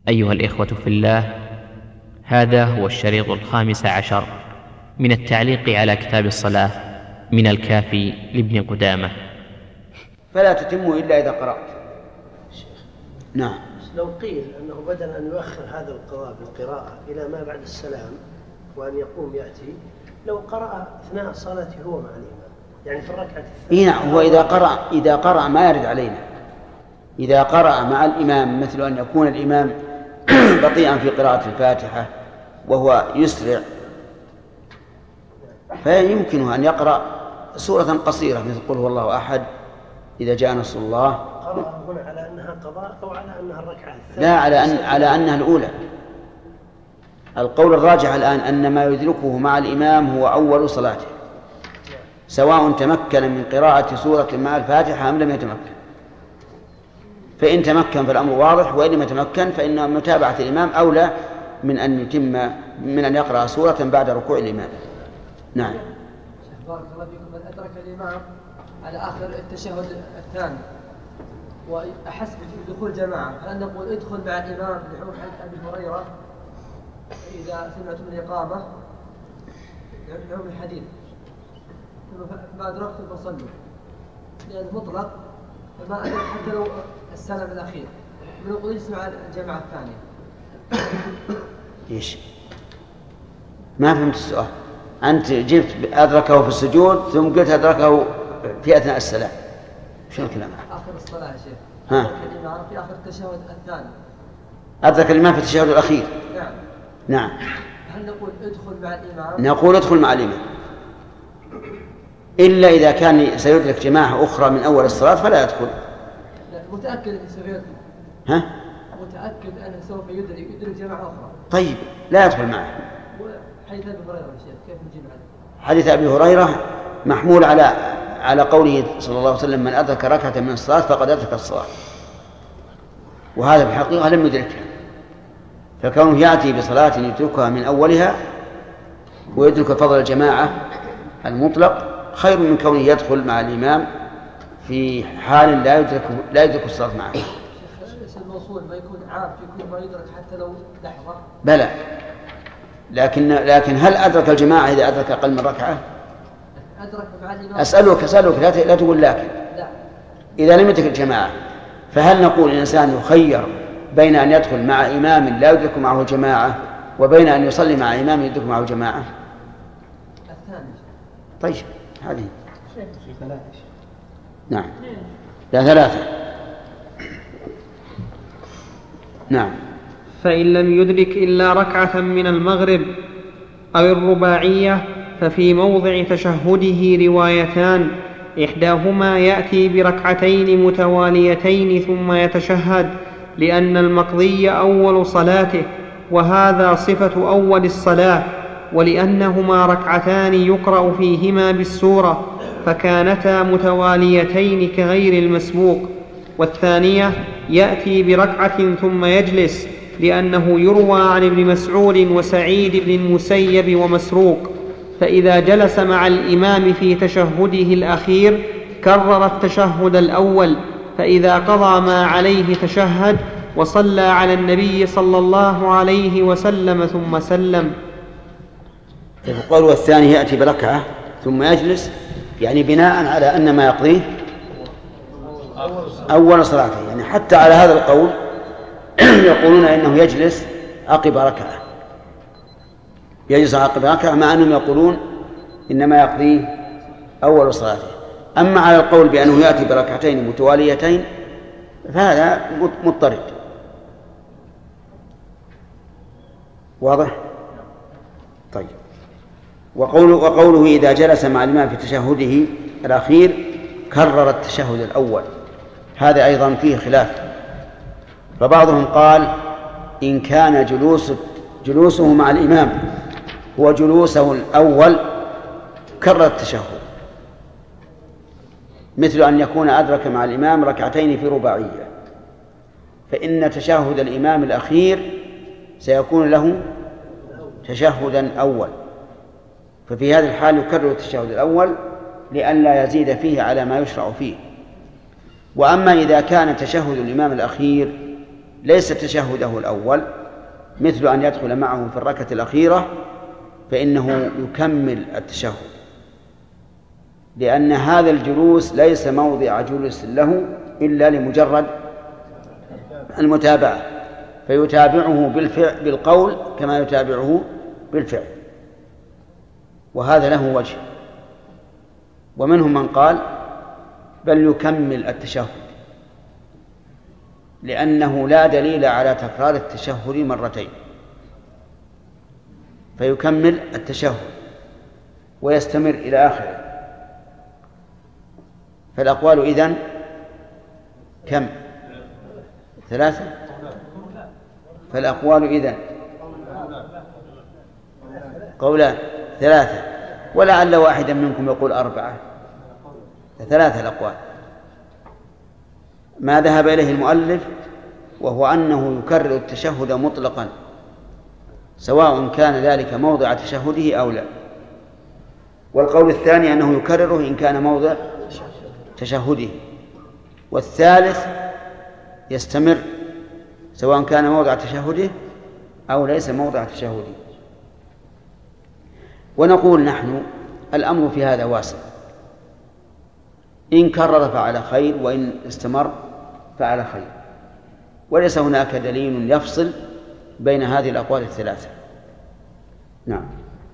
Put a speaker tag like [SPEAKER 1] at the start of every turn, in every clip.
[SPEAKER 1] أيها الإخوة في الله، هذا هو الشريط 15 من التعليق على كتاب الصلاة من الكافي لابن قدامة.
[SPEAKER 2] فلا تتم إلا إذا قرأت. نعم.
[SPEAKER 3] لو قيل أنه بدل أن يؤخر هذا القضاء بالقراءة إلى ما بعد السلام وأن يقوم يأتي، لو قرأ أثناء الصلاة هو مع الإمام، يعني في الركعة الثانية.
[SPEAKER 2] نعم، هو إذا قرأ ما يرد علينا. إذا قرأ مع الإمام، مثل أن يكون الإمام بطيئا في قراءة الفاتحة وهو يسرع، فيمكنه أن يقرأ سورة قصيرة مثل قل هو الله أحد إذا جاء نصر الله.
[SPEAKER 3] قرأ هنا على أنها قضاء أو على أنها الركعة الثانية؟
[SPEAKER 2] لا، على أنها الأولى. القول الراجح الآن أن ما يدركه مع الإمام هو أول صلاته، سواء تمكن من قراءة سورة مع الفاتحة أم لم يتمكن. فإن تمكن فالأمر واضح، وإن لم يتمكن فإن متابعة الإمام أولى من أن يقرأ سورة بعد ركوع الإمام. نعم.
[SPEAKER 4] بارك الله فيكم. من أدرك الإمام على آخر التشهد الثاني وأحس بدخول جماعة، هل نقول ادخل مع الإمام لحكم أبي هريرة إذا سمعتم الإقامة لحكم الحديث ما أدركتم فصلوا، لأن مطلق فما أدرك حتى لو السلام الأخير نقول يسمع الجماعة الثانية؟
[SPEAKER 2] إيش؟ ما فهمت السؤال. أنت جبت أدركه في السجود ثم قلت أدركه في أثناء السلام، شنو الكلام؟
[SPEAKER 4] آخر الصلاة يا شيخ.
[SPEAKER 2] ها؟
[SPEAKER 4] الإمام في آخر التشهد الثاني.
[SPEAKER 2] أدرك الإمام في التشهد الأخير.
[SPEAKER 4] نعم.
[SPEAKER 2] نعم.
[SPEAKER 4] هل نقول ادخل مع الإمام؟
[SPEAKER 2] نقول ادخل مع الإمام، إلا إذا كان سيدرك جماعة أخرى من أول الصلاة فلا يدخل.
[SPEAKER 4] متأكد أنه سوف يدرك.
[SPEAKER 2] ها؟
[SPEAKER 4] متأكد أنه سوف يدرك جماعة أخرى.
[SPEAKER 2] طيب لا يدخل معه.
[SPEAKER 4] حديث أبي هريرة يا شيخ كيف نجيب عليه؟
[SPEAKER 2] حديث أبي هريرة محمول على قوله صلى الله عليه وسلم: من أدرك ركعة من الصلاة فقد أدرك الصلاة، وهذا بحقيقة لم يدركها، فكونه يأتي بصلاة يدركها من أولها ويدرك فضل الجماعة المطلق خير من كونه يدخل مع الإمام في حال لا يدرك الصلاة معه.
[SPEAKER 4] شيخ الموصول ما يكون عام يكون ما يدرك حتى لو لحظة؟
[SPEAKER 2] بلى، لكن هل أدرك الجماعة إذا أدرك أقل من ركعة؟
[SPEAKER 4] أدرك مع الإمام.
[SPEAKER 2] أسألك لا تقول لكن.
[SPEAKER 4] لا.
[SPEAKER 2] إذا لم يدرك الجماعة فهل نقول الإنسان يخير بين أن يدخل مع إمام لا يدرك معه الجماعة وبين أن يصلي مع إمام يدرك معه الجماعة؟
[SPEAKER 4] الثاني.
[SPEAKER 2] طيب هذه نعم. لا، 3. نعم.
[SPEAKER 5] فإن لم يدرك إلا ركعة من المغرب أو الرباعية ففي موضع تشهده روايتان، إحداهما يأتي بركعتين متواليتين ثم يتشهد لأن المقضي أول صلاته، وهذا صفة أول الصلاة، ولأنهما ركعتان يقرأ فيهما بالسورة فكانتا متواليتين كغير المسبوق. والثانية يأتي بركعة ثم يجلس لأنه يروى عن ابن مسعود وسعيد بن المسيب ومسروق، فإذا جلس مع الإمام في تشهده الأخير كرر التشهد الأول، فإذا قضى ما عليه تشهد وصلى على النبي صلى الله عليه وسلم ثم سلم.
[SPEAKER 2] القول والثاني يأتي بركعة ثم يجلس، يعني بناء على أن ما يقضيه أول صلاته، يعني حتى على هذا القول يقولون إنه يجلس عقب ركعة، يجلس عقب ركعة، مع أنهم يقولون إنما يقضيه أول صلاته. أما على القول بأنه يأتي بركعتين متواليتين فهذا مضطرد. واضح؟ طيب. وقوله إذا جلس مع الإمام في تشهده الأخير كرر التشهد الأول، هذا أيضا فيه خلاف، فبعضهم قال إن كان جلوسه مع الإمام هو جلوسه الأول كرر التشهد، مثل أن يكون أدرك مع الإمام ركعتين في رباعية، فإن تشهد الإمام الأخير سيكون له تشهدا أول، ففي هذه الحال يكرر التشهد الأول لئلا يزيد فيه على ما يشرع فيه. وأما إذا كان تشهد الإمام الأخير ليس تشهده الأول مثل أن يدخل معه في الركعة الأخيرة فإنه يكمل التشهد، لأن هذا الجلوس ليس موضع جلوس له إلا لمجرد المتابعة، فيتابعه بالقول كما يتابعه بالفعل، وهذا له وجه. ومنهم من قال بل يكمل التشهد، لأنه لا دليل على تكرار التشهد مرتين، فيكمل التشهد ويستمر إلى آخره. فالأقوال إذن كم؟ 3. فالأقوال إذن قولان 3، ولعل واحدا منكم يقول 4. 3 الأقوال. ما ذهب إليه المؤلف وهو أنه يكرر التشهد مطلقا سواء كان ذلك موضع تشهده أو لا، والقول الثاني أنه يكرره إن كان موضع تشهده، والثالث يستمر سواء كان موضع تشهده أو ليس موضع تشهده. ونقول نحن الأمر في هذا واسع، إن كرر فعلى خير، وإن استمر فعلى خير، وليس هناك دليل يفصل بين هذه الأقوال ال3. نعم.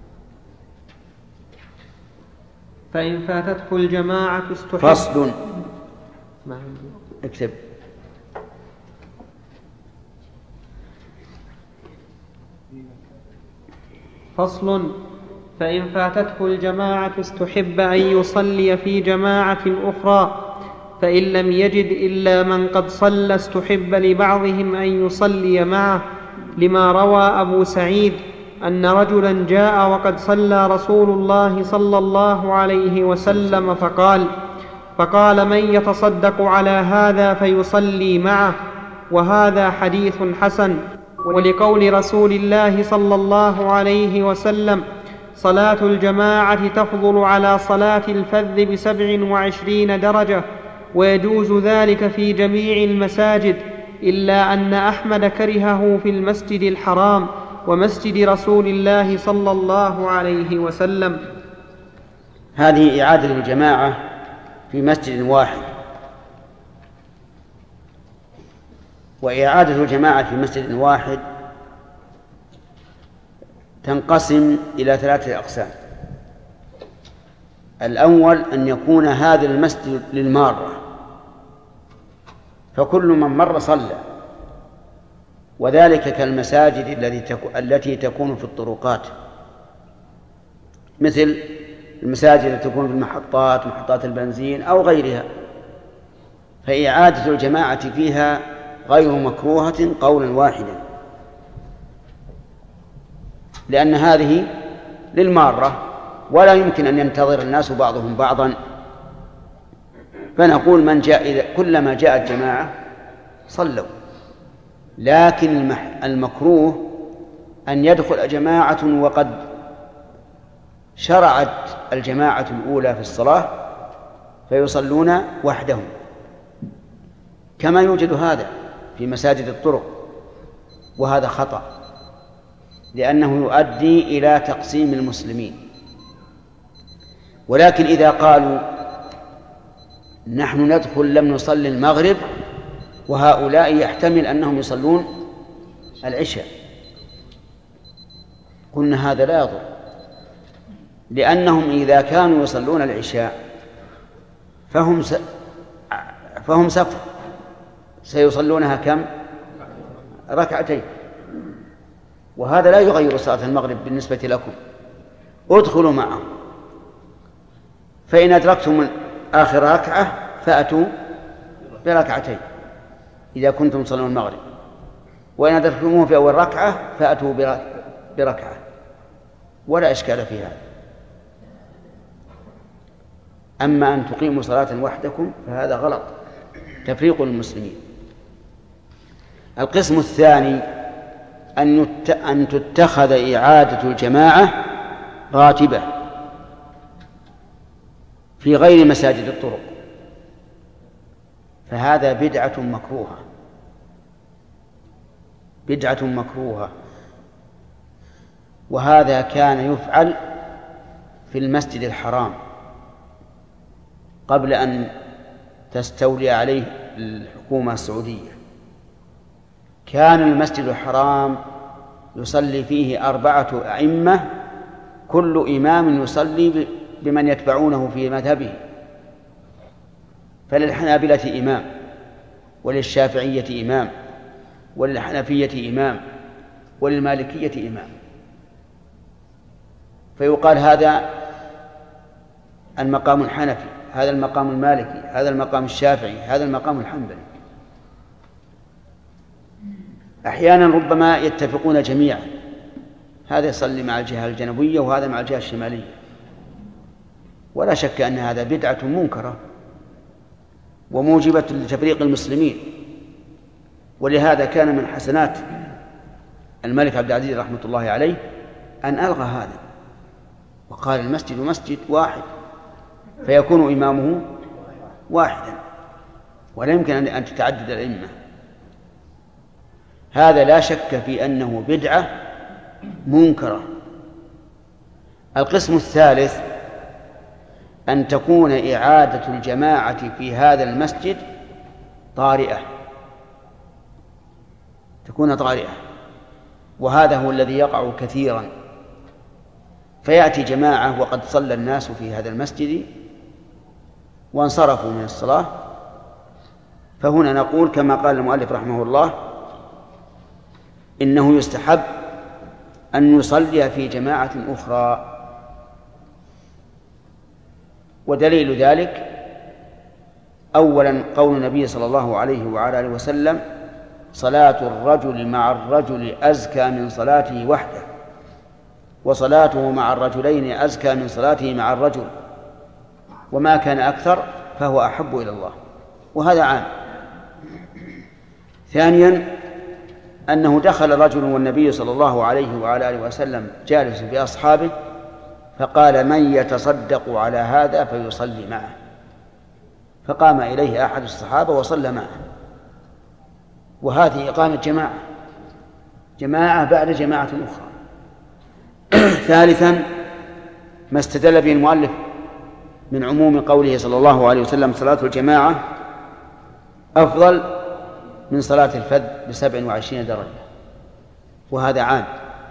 [SPEAKER 5] فإن فاتته الجماعة استحب.
[SPEAKER 2] فصل. اكتب.
[SPEAKER 5] فصل. فإن فاتته الجماعة استحب أن يصلي في جماعة أخرى، فإن لم يجد إلا من قد صلى استحب لبعضهم أن يصلي معه، لما روى أبو سعيد أن رجلا جاء وقد صلى رسول الله صلى الله عليه وسلم فقال من يتصدق على هذا فيصلي معه، وهذا حديث حسن. ولقول رسول الله صلى الله عليه وسلم صلاة الجماعة تفضل على صلاة الفذ ب27 درجة، ويجوز ذلك في جميع المساجد، إلا أن أحمد كرهه في المسجد الحرام ومسجد رسول الله صلى الله عليه وسلم.
[SPEAKER 2] هذه إعادة الجماعة في مسجد واحد. وإعادة الجماعة في مسجد واحد تنقسم إلى 3 أقسام. الأول أن يكون هذا المسجد للمارة، فكل من مر صلى، وذلك كالمساجد التي تكون في الطرقات، مثل المساجد التي تكون في المحطات، محطات البنزين أو غيرها، فإعادة الجماعة فيها غير مكروهة قولا واحدا، لأن هذه للمارة ولا يمكن أن ينتظر الناس بعضهم بعضا، فنقول من جاء كلما جاءت جماعة صلوا. لكن المكروه أن يدخل جماعة وقد شرعت الجماعة الأولى في الصلاة فيصلون وحدهم، كما يوجد هذا في مساجد الطرق، وهذا خطأ، لأنه يؤدي إلى تقسيم المسلمين. ولكن إذا قالوا نحن ندخل لم نصلي المغرب وهؤلاء يحتمل أنهم يصلون العشاء، قلنا هذا لا يضر، لأنهم إذا كانوا يصلون العشاء فهم سفر، سيصلونها كم؟ 2 وهذا لا يغير صلاة المغرب بالنسبة لكم. ادخلوا معهم، فإن أدركتم آخر ركعة فأتوا ب2 إذا كنتم تصلون المغرب، وإن أدركتموه في أول ركعة فأتوا ب1 ولا إشكال في هذا. أما أن تقيموا صلاة وحدكم فهذا غلط، تفريق المسلمين. القسم الثاني أن تتخذ إعادة الجماعة راتبة في غير مساجد الطرق، فهذا بدعة مكروهة، بدعة مكروهة. وهذا كان يفعل في المسجد الحرام قبل أن تستولي عليه الحكومة السعودية. كان المسجد الحرام يصلي فيه 4 أئمة، كل إمام يصلي بمن يتبعونه في مذهبه، فللحنابلة إمام، وللشافعية إمام، وللحنفية إمام، وللمالكية إمام. فيقال هذا المقام الحنفي، هذا المقام المالكي، هذا المقام الشافعي، هذا المقام الحنبلي. أحيانا ربما يتفقون جميعا، هذا يصلي مع الجهة الجنوبية وهذا مع الجهة الشمالية، ولا شك أن هذا بدعة منكرة وموجبة لتفريق المسلمين. ولهذا كان من حسنات الملك عبد العزيز رحمة الله عليه أن ألغى هذا، وقال المسجد مسجد واحد فيكون إمامه واحدا، ولا يمكن أن تتعدد الأئمة. هذا لا شك في أنه بدعة منكرة. القسم الثالث أن تكون إعادة الجماعة في هذا المسجد طارئة، تكون طارئة، وهذا هو الذي يقع كثيرا. فيأتي جماعة وقد صلى الناس في هذا المسجد وانصرفوا من الصلاة، فهنا نقول كما قال المؤلف رحمه الله إنه يستحب أن يصلي في جماعة أخرى. ودليل ذلك أولا قول النبي صلى الله عليه وعلى آله وسلم: صلاة الرجل مع الرجل أزكى من صلاته وحده، وصلاته مع الرجلين أزكى من صلاته مع الرجل، وما كان أكثر فهو أحب إلى الله. وهذا عام. ثانيا أنه دخل رجل والنبي صلى الله عليه وعلى آله وسلم جالس بأصحابه، فقال: من يتصدق على هذا فيصلي معه، فقام إليه أحد الصحابة وصلى معه. وهذه إقامة جماعة بعد جماعة أخرى. ثالثا ما استدل به المؤلف من عموم قوله صلى الله عليه وسلم: صلاة الجماعة أفضل من صلاة الفذ ب27 درجة، وهذا عام.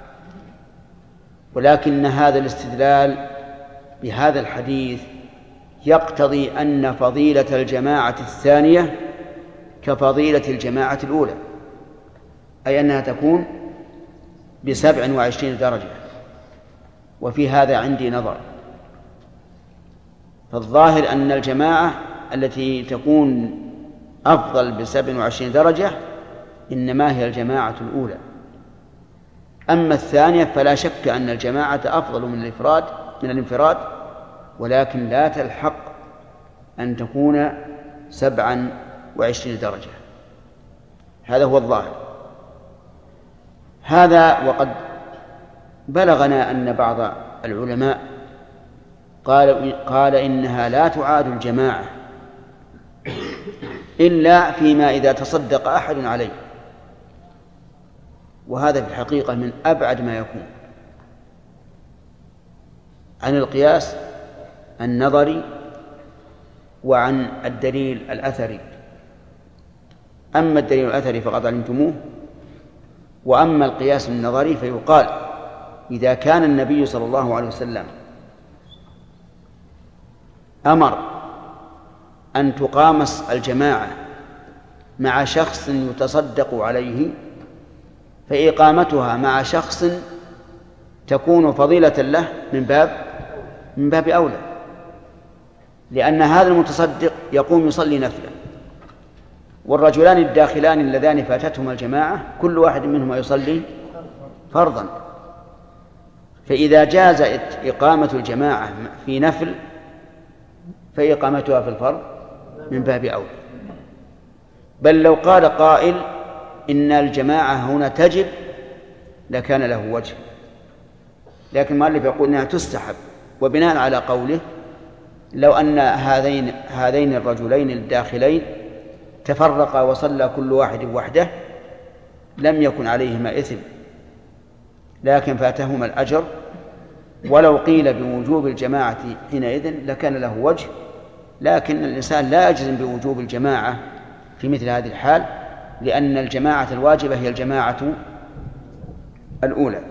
[SPEAKER 2] ولكن هذا الاستدلال بهذا الحديث يقتضي أن فضيلة الجماعة الثانية كفضيلة الجماعة الأولى، أي أنها تكون ب27 درجة. وفي هذا عندي نظر، فالظاهر أن الجماعة التي تكون أفضل ب27 درجة إنما هي الجماعة الأولى. أما الثانية فلا شك أن الجماعة أفضل من الانفراد، ولكن لا تلحق أن تكون 27 درجة. هذا هو الظاهر. هذا وقد بلغنا أن بعض العلماء قال إنها لا تعاد الجماعة إلا فيما إذا تصدق أحد عليه، وهذا في الحقيقة من أبعد ما يكون عن القياس النظري وعن الدليل الأثري. أما الدليل الأثري فقد علمتموه، وأما القياس النظري فيقال إذا كان النبي صلى الله عليه وسلم أمر أن تقام الجماعة مع شخص يتصدق عليه، فإقامتها مع شخص تكون فضيلة له من باب أولى، لأن هذا المتصدق يقوم يصلي نفلا، والرجلان الداخلان اللذان فاتتهما الجماعة كل واحد منهما يصلي فرضا. فإذا جاز إقامة الجماعة في نفل فإقامتها في الفرض من باب أولى. بل لو قال قائل إن الجماعة هنا تجب لكان له وجه، لكن المؤلف يقول إنها تستحب، وبناء على قوله لو أن هذين الرجلين الداخلين تفرقا وصلى كل واحد وحده لم يكن عليهما إثم لكن فاتهما الأجر، ولو قيل بوجوب الجماعة حينئذ لكان له وجه، لكن الإنسان لا يجزم بوجوب الجماعة في مثل هذه الحال، لأن الجماعة الواجبة هي الجماعة الأولى.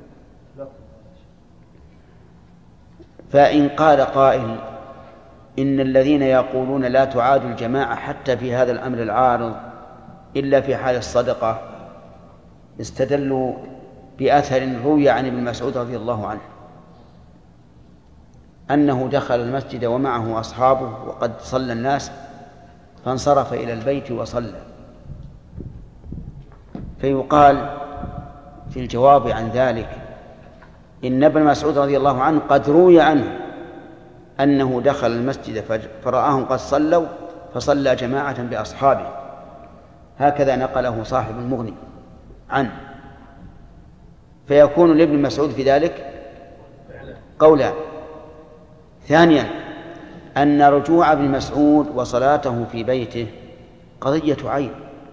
[SPEAKER 2] فإن قال قائل إن الذين يقولون لا تعاد الجماعة حتى في هذا الأمر العارض إلا في حال الصدقة استدلوا بأثر روي عن ابن مسعود رضي الله عنه أنه دخل المسجد ومعه أصحابه وقد صلى الناس فانصرف إلى البيت وصلى، فيقال في الجواب عن ذلك إن ابن مسعود رضي الله عنه قد روي عنه أنه دخل المسجد فرآهم قد صلوا فصلى جماعة بأصحابه، هكذا نقله صاحب المغني عنه، فيكون لابن مسعود في ذلك قولان. ثانيا أن رجوع ابن مسعود وصلاته في بيته قضية عين،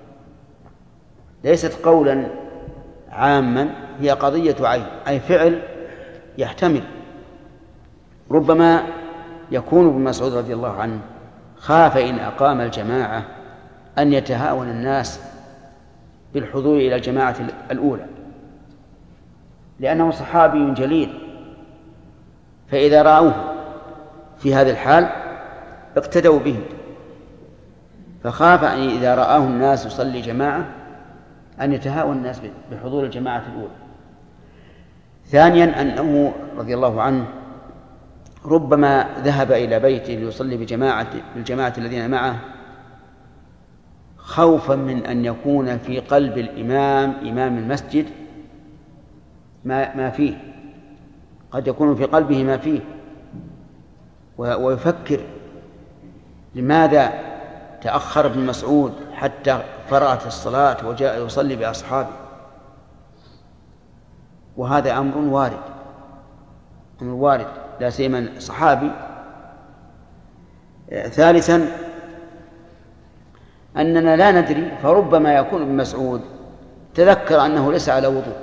[SPEAKER 2] ليست قولا عاما، هي قضية عين، أي فعل يحتمل. ربما يكون ابن مسعود رضي الله عنه خاف إن أقام الجماعة أن يتهاون الناس بالحضور إلى الجماعة الأولى، لأنه صحابي جليل، فإذا رأوه في هذه الحال اقتدوا به، فخاف أن إذا رآه الناس يصلي جماعة أن يتهاون الناس بحضور الجماعة الأولى. ثانيا أنه رضي الله عنه ربما ذهب إلى بيته ليصلي بالجماعة الذين معه خوفا من أن يكون في قلب إمام المسجد ما فيه، قد يكون في قلبه ما فيه ويفكر لماذا تأخر ابن مسعود حتى فرغت الصلاة وجاء يصلي بأصحابه، وهذا أمر وارد لا سيما صحابي. ثالثا أننا لا ندري، فربما يكون ابن مسعود تذكر أنه ليس على وضوء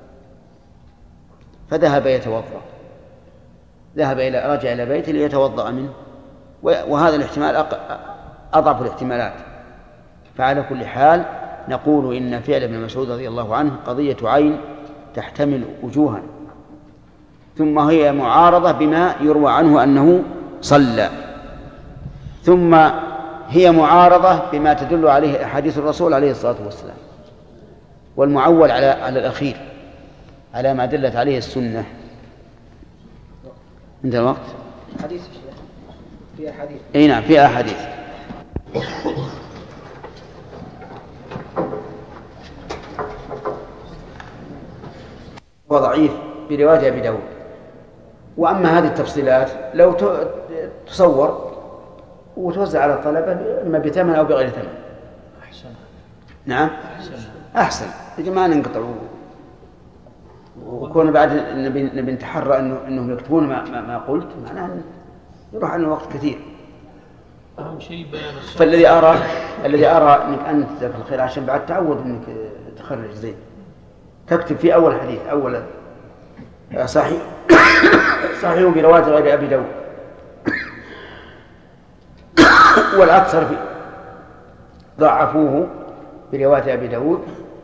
[SPEAKER 2] فذهب يتوضأ، رجع إلى بيته ليتوضأ منه، وهذا الاحتمال أضعف الاحتمالات. فعلى كل حال نقول إن فعل ابن مسعود رضي الله عنه قضية عين تحتمل وجوها، ثم هي معارضة بما يروى عنه أنه صلى، ثم هي معارضة بما تدل عليه أحاديث الرسول عليه الصلاة والسلام، والمعول على الأخير على ما دلت عليه السنة. عند الوقت
[SPEAKER 4] حديث في أحاديث
[SPEAKER 2] أي نعم في أحاديث. وضعيف برواية أبي داود. وأما هذه التفصيلات لو تصور وتوزع على الطلبة إما بثمن أو بغير ثمن أحسن. نعم أحسن ما ننقطع، وكون بعد نبي نتحرى أنهم يكتبون ما قلت معناه يروح عنه وقت كثير.
[SPEAKER 6] أهم شيء بيان الصوت.
[SPEAKER 2] فالذي أرى أنك أنت في الخير عشان بعد تعود أنك تخرج زين، تكتب في أول حديث أولا صحيح برواية غير أبي داود، والأكثر ضعفوه برواية أبي داود،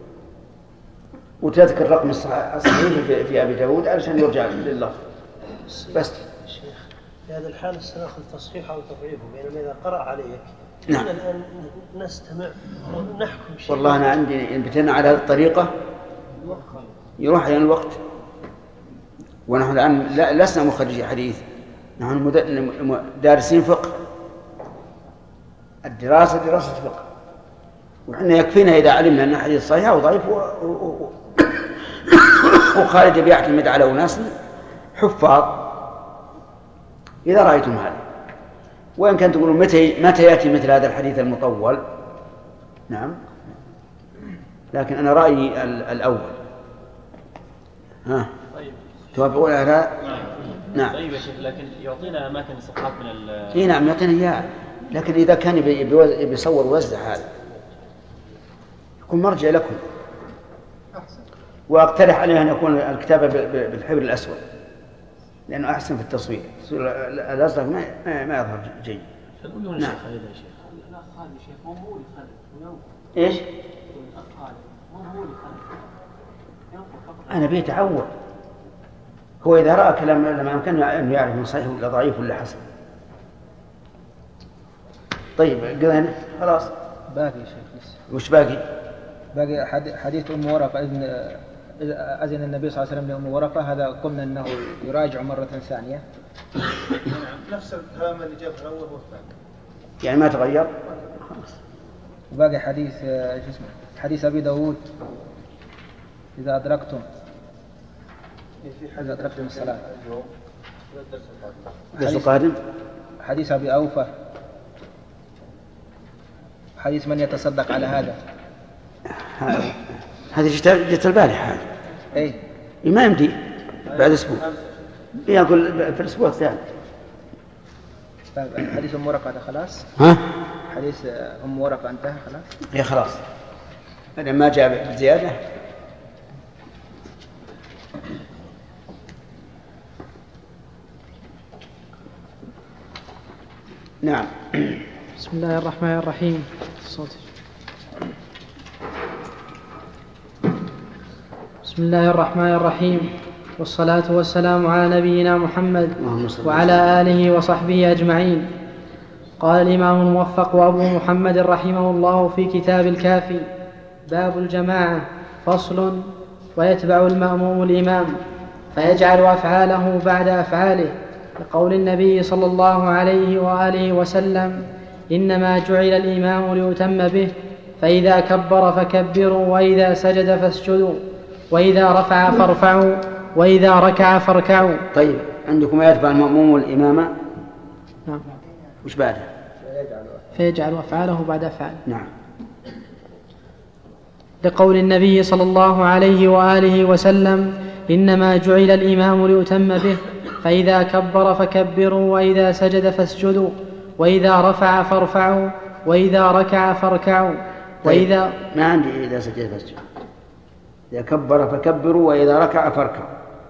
[SPEAKER 2] وتذكر رقم الصحيح في أبي داود علشان يرجع لللفظ بس.
[SPEAKER 3] شيخ في هذا الحال سنأخذ تصحيح أو تضعيفه، بينما إذا قرأ عليك
[SPEAKER 2] نعم.
[SPEAKER 3] الآن نستمع ونحكم شيء.
[SPEAKER 2] والله أنا عندي إن بتنا على هذه الطريقة يروح علينا الوقت، ونحن الآن لسنا مخرجي حديث، نحن دارسين فقه، الدراسة دراسة فقه، وإحنا يكفينا إذا علمنا أن الحديث صحيح أو ضعيف وخالد بيعتمد على أناس حفاظ. إذا رأيتم هذا، وإن كان تقولون متى يأتي مثل هذا الحديث المطول، نعم، لكن أنا رأيي الأول. ها
[SPEAKER 6] طيب
[SPEAKER 2] توافقون على هذا؟ نعم.
[SPEAKER 6] طيب يا شيخ، لكن يعطينا أماكن الصفحات من
[SPEAKER 2] إيه نعم يعطينا إياه، لكن إذا كان بيصور وزع هذا يكون مرجع لكم. وأقترح عليه أن يكون الكتابة بالحبر الأسود لأنه أحسن في التصوير. الأزرق ما يظهر جيد.
[SPEAKER 6] نعم.
[SPEAKER 2] نعم.
[SPEAKER 7] لا خالد شيخ مو هو اللي خالد.
[SPEAKER 2] إيش؟
[SPEAKER 7] خالد مو هو اللي خالد.
[SPEAKER 2] أنا بيتعود. هو إذا رأى كلام لما يمكن أن يعرف من صحيح ولا ضعيف ولا حسن. طيب قلنا خلاص.
[SPEAKER 8] باقي يا شيخ.
[SPEAKER 2] وش باقي؟
[SPEAKER 8] باقي حديث أم ورقة أذن النبي صلى الله عليه وسلم لأم ورقة، هذا قلنا أنه يراجع مرة ثانية.
[SPEAKER 9] نفس الكلام اللي جاب الأول والثاني.
[SPEAKER 2] يعني ما تغير.
[SPEAKER 8] وباقي حديث حديث أبي داود إذا أدركتم الصلاة.
[SPEAKER 2] الدرس القادم
[SPEAKER 8] حديث أبي أوفى، حديث من يتصدق على هذا.
[SPEAKER 2] هذه جت البارحة هذه.
[SPEAKER 8] أي
[SPEAKER 2] ما يمدي بعد أسبوع يقول في الأسبوع الثاني.
[SPEAKER 8] حديث أم ورقة هذا خلاص.
[SPEAKER 2] ها؟
[SPEAKER 8] حديث أم ورقة انتهى خلاص.
[SPEAKER 2] يا خلاص هذا ما جاء بزيادة. نعم.
[SPEAKER 10] بسم الله الرحمن الرحيم. بسم الله الرحمن الرحيم، والصلاة والسلام على نبينا محمد وعلى آله وصحبه أجمعين. قال الإمام الموفق وأبو محمد رحمه الله في كتاب الكافي: باب الجماعة. فصل: ويتبع المأموم الإمام فيجعل أفعاله بعد أفعاله، لقول النبي صلى الله عليه وآله وسلم: إنما جعل الإمام ليؤتم به، فإذا كبر فكبروا، وإذا سجد فاسجدوا، وإذا رفع فارفعوا، وإذا ركع فاركعوا.
[SPEAKER 2] طيب عندكم يتبع المأموم الإمامة.
[SPEAKER 10] نعم.
[SPEAKER 2] وش بعده؟
[SPEAKER 10] فيجعل أفعاله بعد أفعاله.
[SPEAKER 2] نعم.
[SPEAKER 10] لقول النبي صلى الله عليه وآله وسلم: إنما جعل الإمام ليؤتم به، فإذا كبر فكبروا، وإذا سجد فاسجدوا، وإذا رفع فارفعوا، وإذا ركع فاركعوا. وإذا
[SPEAKER 2] ما عندي إذا سجد فاسجدوا. إذا كبر فكبروا، وإذا ركع فاركعوا.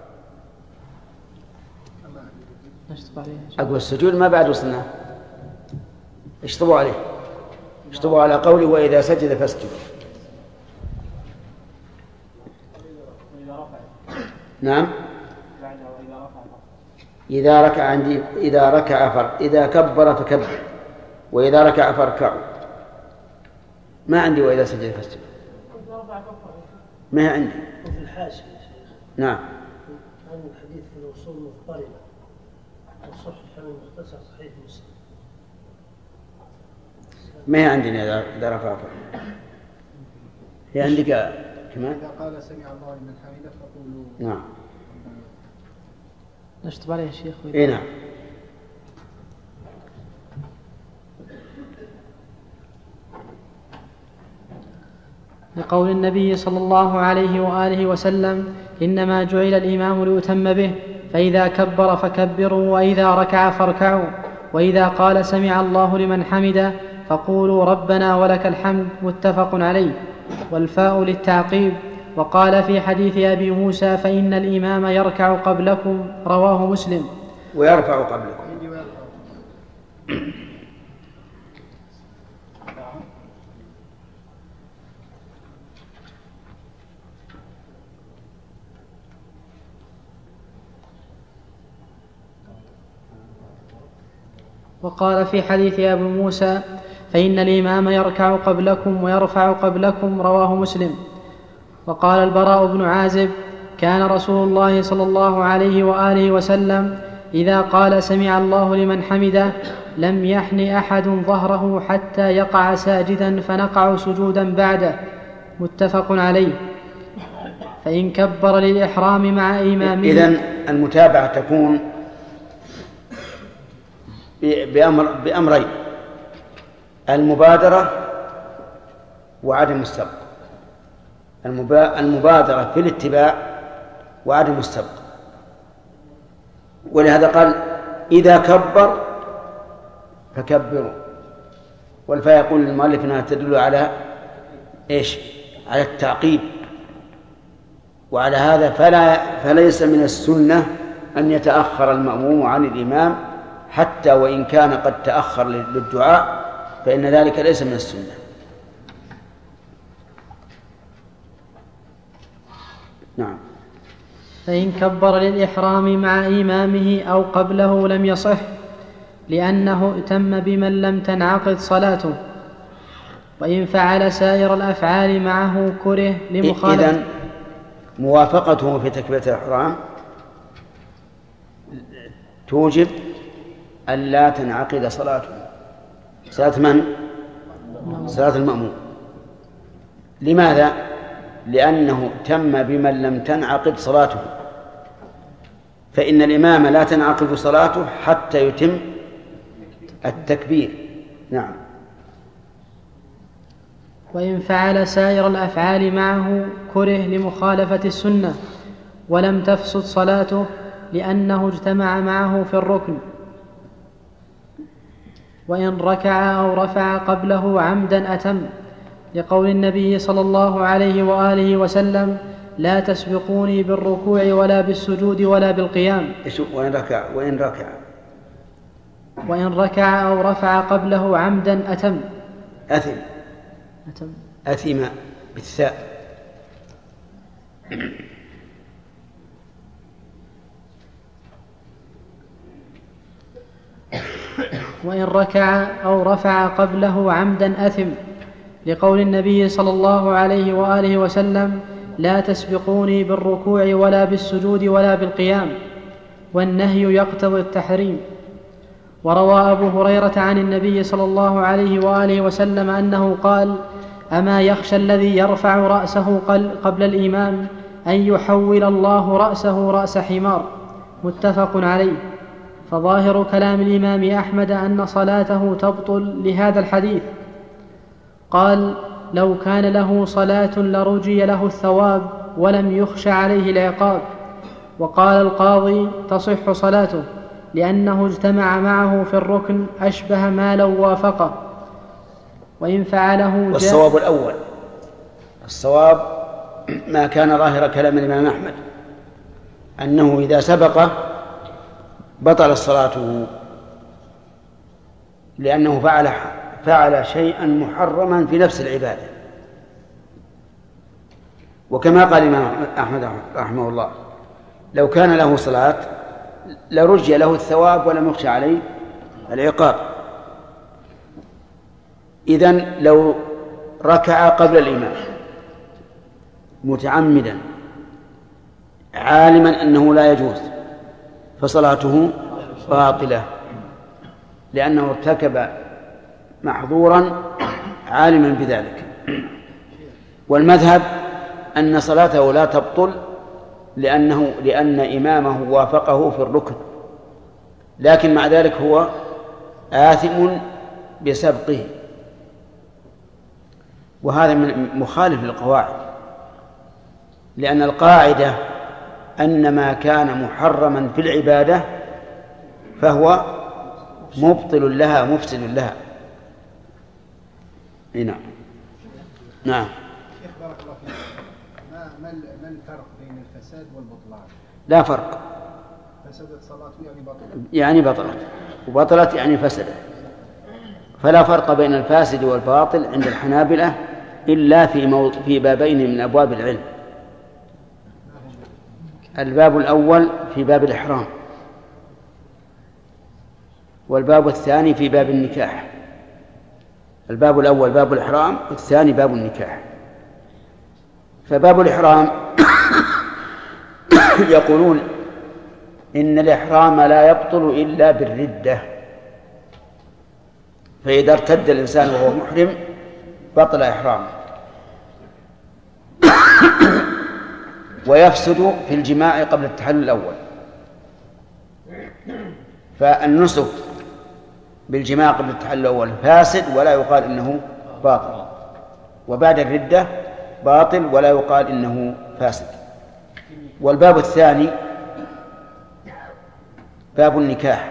[SPEAKER 2] أقول السجود ما بعد وصلنا. اشطبوا عليه، اشطبوا على قولي وإذا سجد فاسجدوا. نعم. إذا ركع عندي إذا ركع إذا كبر فكبر، وإذا ركع فاركعوا. ما عندي وإذا سجد فاسجد. ما عندي.
[SPEAKER 3] وفي الحاشية يا شيخ.
[SPEAKER 2] نعم.
[SPEAKER 3] عن الحديث في الوصول مضطربة وصحح من مختصر صحيح مسلم.
[SPEAKER 2] ما عندنا إذا رفع. هي عندك كمان.
[SPEAKER 9] إذا قال سمع الله لمن حمده فقولوا.
[SPEAKER 2] نعم.
[SPEAKER 10] نشطب عليه الشيخ.
[SPEAKER 2] إيه نعم.
[SPEAKER 10] لقول النبي صلى الله عليه وآله وسلم: إنما جعل الإمام ليؤتم به، فإذا كبر فكبروا، وإذا ركع فاركعوا، وإذا قال سمع الله لمن حمده فقولوا ربنا ولك الحمد. متفق عليه. والفاء للتعقيب. وقال في حديث أبي موسى: فإن الإمام يركع قبلكم. رواه مسلم.
[SPEAKER 2] ويرفع قبلكم.
[SPEAKER 10] وقال في حديث أبي موسى: فإن الإمام يركع قبلكم ويرفع قبلكم. رواه مسلم. وقال البراء بن عازب: كان رسول الله صلى الله عليه وآله وسلم إذا قال سمع الله لمن حمده لم يحن أحد ظهره حتى يقع ساجدا فنقع سجودا بعده. متفق عليه. فإن كبر للإحرام مع إمامه.
[SPEAKER 2] إذن المتابعة تكون بأمرين: المبادرة وعدم السبق. المبادرة في الاتباع وعدم السبق. ولهذا قال: إذا كبر فكبروا. والفاء يقول المؤلف أنها تدل على إيش؟ على التعقيب. وعلى هذا فليس من السنة أن يتأخر المأموم عن الإمام حتى وإن كان قد تأخر للدعاء، فإن ذلك ليس من السنة. نعم.
[SPEAKER 10] فإن كبر للإحرام مع إمامه أو قبله لم يصح، لأنه ائتم بمن لم تنعقد صلاته. وإن فعل سائر الأفعال معه كره لمخالفة.
[SPEAKER 2] إذن موافقته في تكبيرة الإحرام توجب أن لا تنعقد صلاته. صلاة من؟ صلاة المأموم. لماذا؟ لأنه ائتم بمن لم تنعقد صلاته، فإن الإمام لا تنعقد صلاته حتى يتم التكبير. نعم.
[SPEAKER 10] وإن فعل سائر الأفعال معه كره لمخالفة السنة ولم تفسد صلاته، لأنه اجتمع معه في الركن. وإن ركع أو رفع قبله عمدا أتم، لقول النبي صلى الله عليه وآله وسلم: لا تسبقوني بالركوع ولا بالسجود ولا بالقيام. وإن ركع أو رفع قبله عمدا أتم.
[SPEAKER 2] أثم بالثاء.
[SPEAKER 10] وإن ركع أو رفع قبله عمدا أثم، لقول النبي صلى الله عليه وآله وسلم: لا تسبقوني بالركوع ولا بالسجود ولا بالقيام. والنهي يقتضي التحريم. وروى أبو هريرة عن النبي صلى الله عليه وآله وسلم أنه قال: أما يخشى الذي يرفع رأسه قبل الإمام أن يحول الله رأسه رأس حمار. متفق عليه. فظاهر كلام الإمام أحمد أن صلاته تبطل لهذا الحديث. قال: لو كان له صلاة لرجي له الثواب ولم يخش عليه العقاب. وقال القاضي: تصح صلاته لأنه اجتمع معه في الركن أشبه ما لو وافقه. وإن فعله
[SPEAKER 2] والصواب الأول، الصواب ما كان ظاهر كلام الإمام أحمد أنه إذا سبقه بطل صلاته، لأنه فعل شيئا محرما في نفس العبادة. وكما قال الإمام أحمد رحمه الله: لو كان له صلاة لرجي له الثواب ولم يخشى عليه العقاب. إذن لو ركع قبل الإمام متعمدا عالما أنه لا يجوز فصلاته باطلة، لأنه ارتكب محظورا عالما بذلك. والمذهب أن صلاته لا تبطل لأن إمامه وافقه في الركن، لكن مع ذلك هو آثم بسبقه، وهذا مخالف للقواعد، لأن القاعدة أن ما كان محرما في العبادة فهو مبطل لها مفسد لها. نعم. نعم.
[SPEAKER 11] بارك الله فيك. ما الفرق بين الفساد والبطلان؟
[SPEAKER 2] لا فرق.
[SPEAKER 11] فسدت صلاته
[SPEAKER 2] يعني بطلت، وبطلت يعني فسدت. فلا فرق بين الفاسد والباطل عند الحنابلة إلا في بابين من أبواب العلم. الباب الأول في باب الإحرام، والباب الثاني في باب النكاح. الباب الأول باب الإحرام، والثاني باب النكاح. فباب الإحرام يقولون إن الإحرام لا يبطل إلا بالردة، فإذا ارتد الإنسان وهو محرم بطل إحرامه. ويفسد في الجماع قبل التحلل الأول، فالنسك بالجماع قبل التحلل الأول فاسد ولا يقال إنه باطل، وبعد الردة باطل ولا يقال إنه فاسد. والباب الثاني باب النكاح،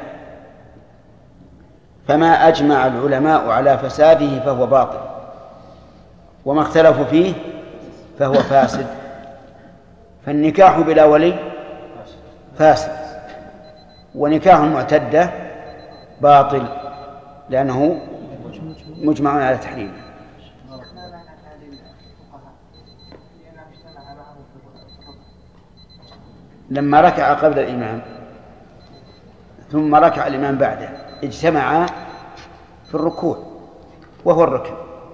[SPEAKER 2] فما أجمع العلماء على فساده فهو باطل، وما اختلفوا فيه فهو فاسد. فالنكاح بلا ولي فاسد، ونكاح المعتدة باطل لأنه مجمع على تحريمه. لما ركع قبل الإمام ثم ركع الإمام بعده اجتمعا في الركوع وهو الركن.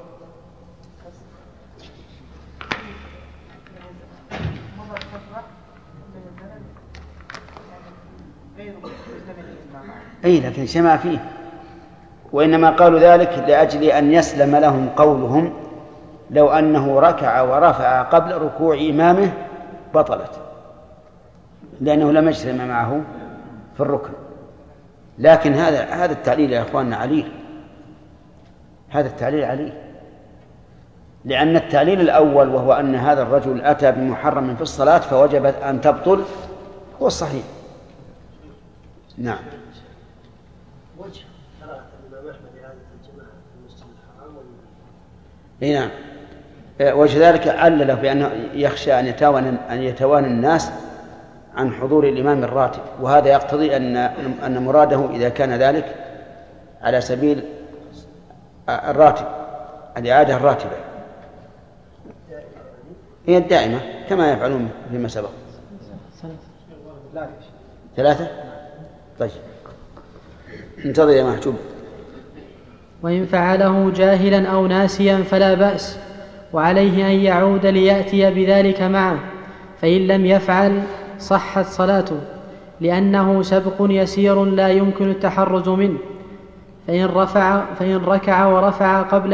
[SPEAKER 2] أي لكن اجتمع فيه، وإنما قالوا ذلك لأجل أن يسلم لهم قولهم لو أنه ركع ورفع قبل ركوع إمامه بطلت، لأنه لم يجتمع معه في الركن. لكن هذا التعليل يا أخواننا عليل، هذا التعليل عليل، لأن التعليل الأول وهو أن هذا الرجل أتى بمحرم في الصلاة فوجب أن تبطل هو الصحيح. نعم.
[SPEAKER 3] وجه قراءة الإمام أحمد إعادة الجماعة في المسجد الحرام
[SPEAKER 2] اي نعم، وجه ذلك علله بأنه يخشى أن يتوانى الناس عن حضور الإمام الراتب، وهذا يقتضي أن مراده إذا كان ذلك على سبيل الراتب، الإعادة الراتبة هي الدائمة كما يفعلون فيما سبق. 3. طيب انتظر يا محجوب.
[SPEAKER 10] وإن فعله جاهلا أو ناسيا فلا بأس، وعليه أن يعود ليأتي بذلك معه، فإن لم يفعل صحت صلاته، لأنه سبق يسير لا يمكن التحرز منه. فإن ركع ورفع قبل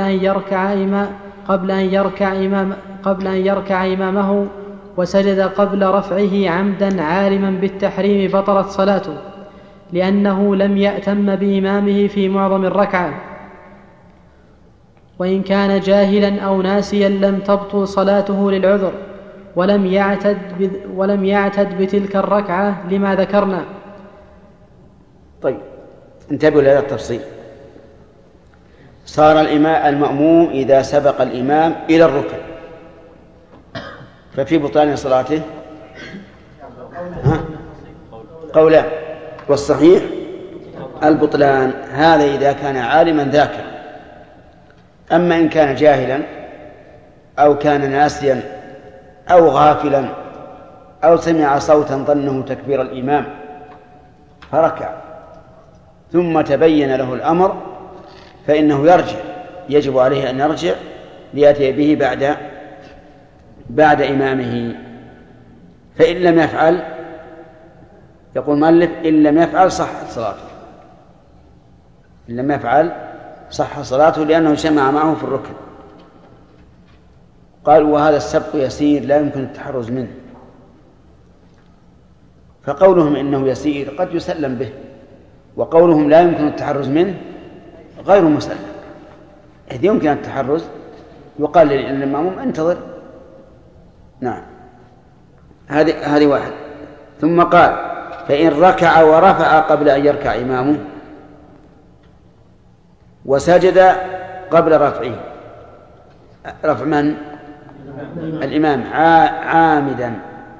[SPEAKER 10] أن يركع إمامه وسجد قبل رفعه عمدا عالما بالتحريم بطلت صلاته، لأنه لم يأتم بإمامه في معظم الركعة. وإن كان جاهلا أو ناسيا لم تبطل صلاته للعذر، ولم يعتد بتلك الركعة لما ذكرنا.
[SPEAKER 2] طيب انتبهوا لهذا التفصيل. صار المأموم إذا سبق الإمام إلى الركن ففي بطلان صلاته قولان، والصحيح البطلان، هذا إذا كان عالما ذاكرا. أما إن كان جاهلا أو كان ناسيا أو غافلا أو سمع صوتا ظنه تكبير الإمام فركع ثم تبين له الأمر فإنه يرجع، يجب عليه أن يرجع ليأتي به بعد إمامه. فإن لم يفعل، يقول المؤلف إن لم يفعل صحت صلاته، إن لم يفعل صح صلاته لأنه جمع معه في الركن. قال وهذا السبق يسير لا يمكن التحرز منه. فقولهم إنه يسير قد يسلم به، وقولهم لا يمكن التحرز منه غير مسلم. إذ يمكن التحرز يقال للمأموم انتظر. نعم، هذه واحد. ثم قال فإن ركع ورفع قبل أن يركع إمامه وسجد قبل رفعه، رفع من؟ الإمام، عامدا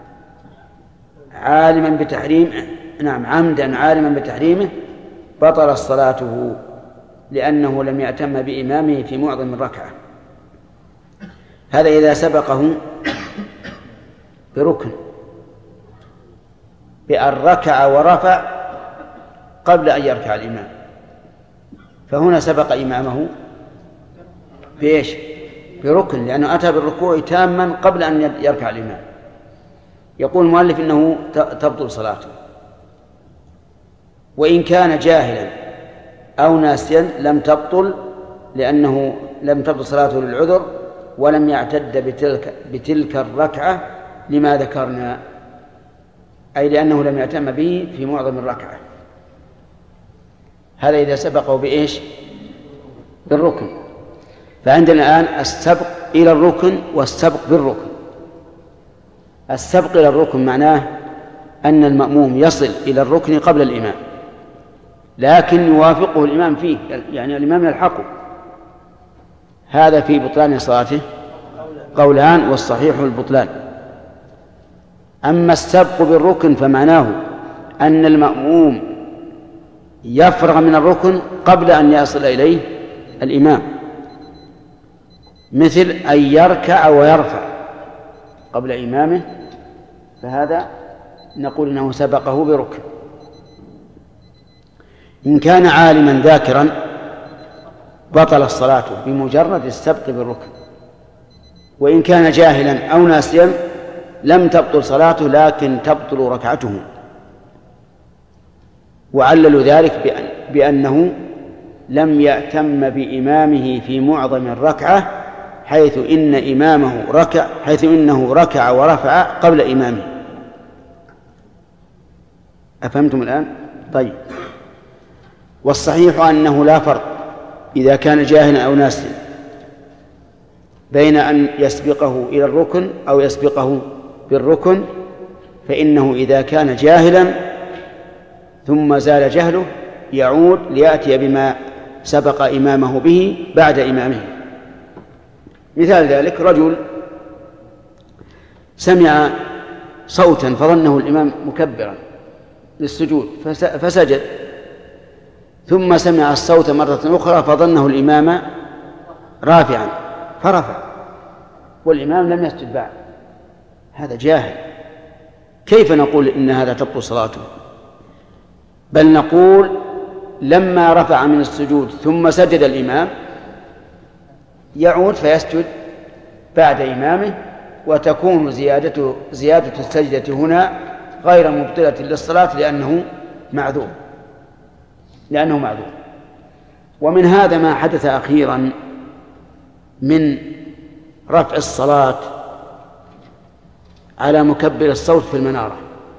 [SPEAKER 2] عالما بتحريم، نعم عمدا عالما بتحريمه، بطل صلاته لأنه لم يأتم بإمامه في معظم الركعة. هذا إذا سبقه بركن، بأن ركع ورفع قبل أن يركع الإمام، فهنا سبق إمامه بإيش؟ بركن، لأنه أتى بالركوع تاما قبل أن يركع الإمام. يقول المؤلف إنه تبطل صلاته. وإن كان جاهلا أو ناسيا لم تبطل، لأنه لم تبطل صلاته للعذر ولم يعتد بتلك الركعة لما ذكرنا، أي لأنه لم يأتم به في معظم الركعة. هذا إذا سبقه بإيش؟ بالركن. فعندنا الآن السبق إلى الركن والسبق بالركن. السبق إلى الركن معناه أن المأموم يصل إلى الركن قبل الإمام، لكن يوافقه الإمام فيه، يعني الإمام يلحقه. هذا في بطلان صلاته قولان، والصحيح البطلان. أما السبق بالركن فمعناه أن المأموم يفرغ من الركن قبل أن يصل إليه الإمام، مثل أن يركع ويرفع قبل إمامه، فهذا نقول إنه سبقه بركن. إن كان عالما ذاكرا بطل الصلاة بمجرد السبق بالركن، وإن كان جاهلا أو ناسيا لم تبطل صلاته لكن تبطل ركعته. وعللوا ذلك بأنه لم يأتم بإمامه في معظم الركعة حيث إنه ركع ورفع قبل إمامه. أفهمتم الآن؟ طيب. والصحيح أنه لا فرق إذا كان جاهلا أو ناسيا بين أن يسبقه إلى الركن أو يسبقه بالركن، فإنه إذا كان جاهلا ثم زال جهله يعود ليأتي بما سبق إمامه به بعد إمامه. مثال ذلك رجل سمع صوتا فظنه الإمام مكبرا للسجود فسجد، ثم سمع الصوت مرة أخرى فظنه الإمام رافعا فرفع والإمام لم يسجد بعد، هذا جاهل. كيف نقول إن هذا تبطل صلاته؟ بل نقول لما رفع من السجود ثم سجد الإمام يعود فيسجد بعد إمامه، وتكون زيادة السجدة هنا غير مبطلة للصلاة لأنه معذور. ومن هذا ما حدث أخيرا من رفع الصلاة على مكبر الصوت في المنارة،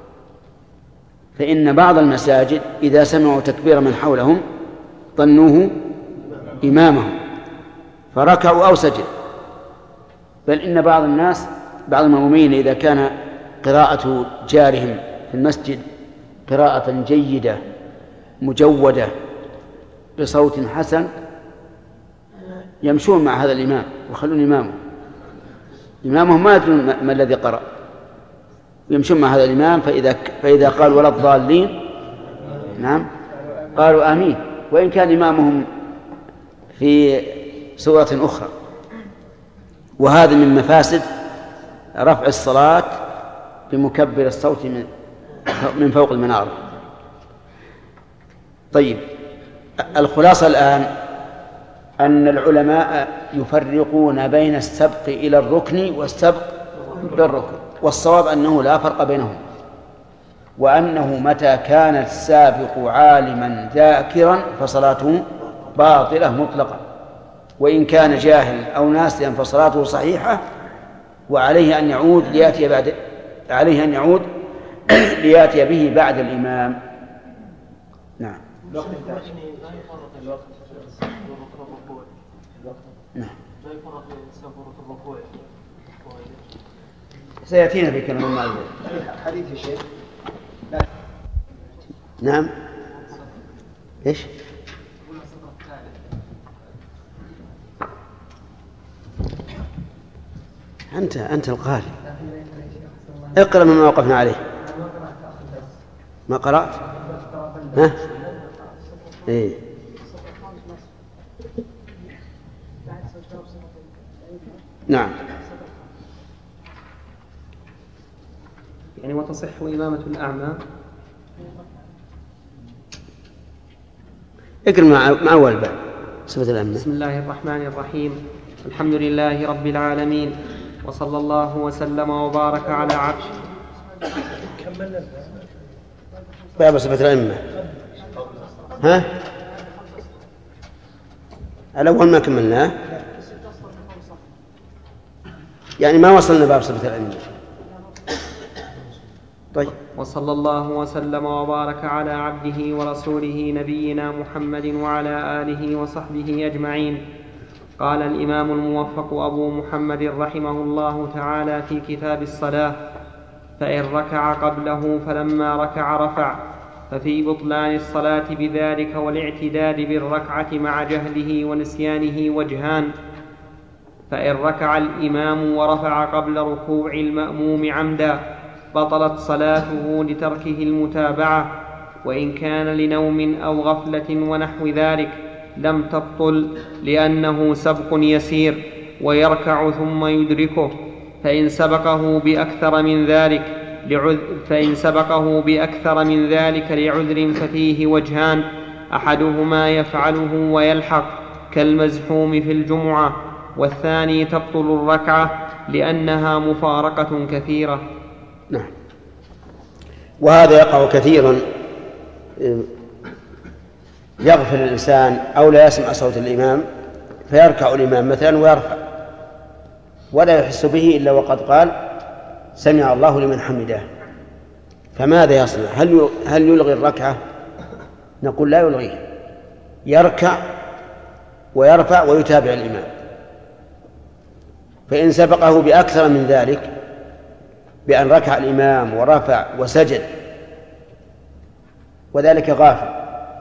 [SPEAKER 2] فإن بعض المساجد إذا سمعوا تكبير من حولهم ظنوه إمامهم فركعوا أو سجد. بل إن بعض المأمومين إذا كان قراءة جارهم في المسجد قراءة جيدة مجودة بصوت حسن يمشون مع هذا الإمام ويخلون إمامهم ما يدرون ما الذي قرأ، يمشون مع هذا الإمام، فإذا قال ولا الضالين نعم قالوا آمين، وإن كان إمامهم في سورة أخرى. وهذا من مفاسد رفع الصلاة بمكبر الصوت من فوق المنارة. طيب، الخلاصة الآن أن العلماء يفرقون بين السبق إلى الركن والسبق بالركن، والصواب أنه لا فرق بينهم، وأنه متى كان السابق عالما ذاكرا فصلاته باطلة مطلقا، وإن كان جاهل أو ناسيا فصلاته صحيحة، وعليه أن يعود ليأتي به بعد الإمام. نعم. سيأتينا في كلام المعلم
[SPEAKER 11] حديث الشيخ.
[SPEAKER 2] نعم. إيش؟ أنت القارئ، اقرأ مما وقفنا عليه. ما قرأت؟ ها؟ إيه. نعم.
[SPEAKER 5] يعني وتصح إمامة الأعمى.
[SPEAKER 2] اقرأ مع أول باب صفة الأمة.
[SPEAKER 5] بسم الله الرحمن الرحيم. الحمد لله رب العالمين، وصلى الله وسلم وبارك على عبده.
[SPEAKER 2] باب صفة الأمة. ها؟ الأول ما كملناه، يعني ما وصلنا باب صفة الأمة. طيب.
[SPEAKER 5] وصلى الله وسلم وبارك على عبده ورسوله نبينا محمد وعلى آله وصحبه أجمعين. قال الإمام الموفق أبو محمد رحمه الله تعالى في كتاب الصلاة: فإن ركع قبله فلما ركع رفع، ففي بطلان الصلاة بذلك والاعتداد بالركعة مع جهله ونسيانه وجهان. فإن ركع الإمام ورفع قبل ركوع المأموم عمدا بطلت صلاته لتركه المتابعة، وإن كان لنوم أو غفلة ونحو ذلك لم تبطل، لأنه سبق يسير ويركع ثم يدركه. فإن سبقه بأكثر من ذلك لعذر ففيه وجهان: أحدهما يفعله ويلحق كالمزحوم في الجمعة، والثاني تبطل الركعة لأنها مفارقة كثيرة.
[SPEAKER 2] نعم. وهذا يقع كثيرا، يغفل الإنسان أو لا يسمع صوت الإمام فيركع الإمام مثلا ويرفع ولا يحس به إلا وقد قال سمع الله لمن حمده، فماذا يصنع؟ هل يلغي الركعة؟ نقول لا يلغيها، يركع ويرفع ويتابع الإمام. فإن سبقه بأكثر من ذلك، بأن ركع الإمام ورفع وسجد وذلك غافل،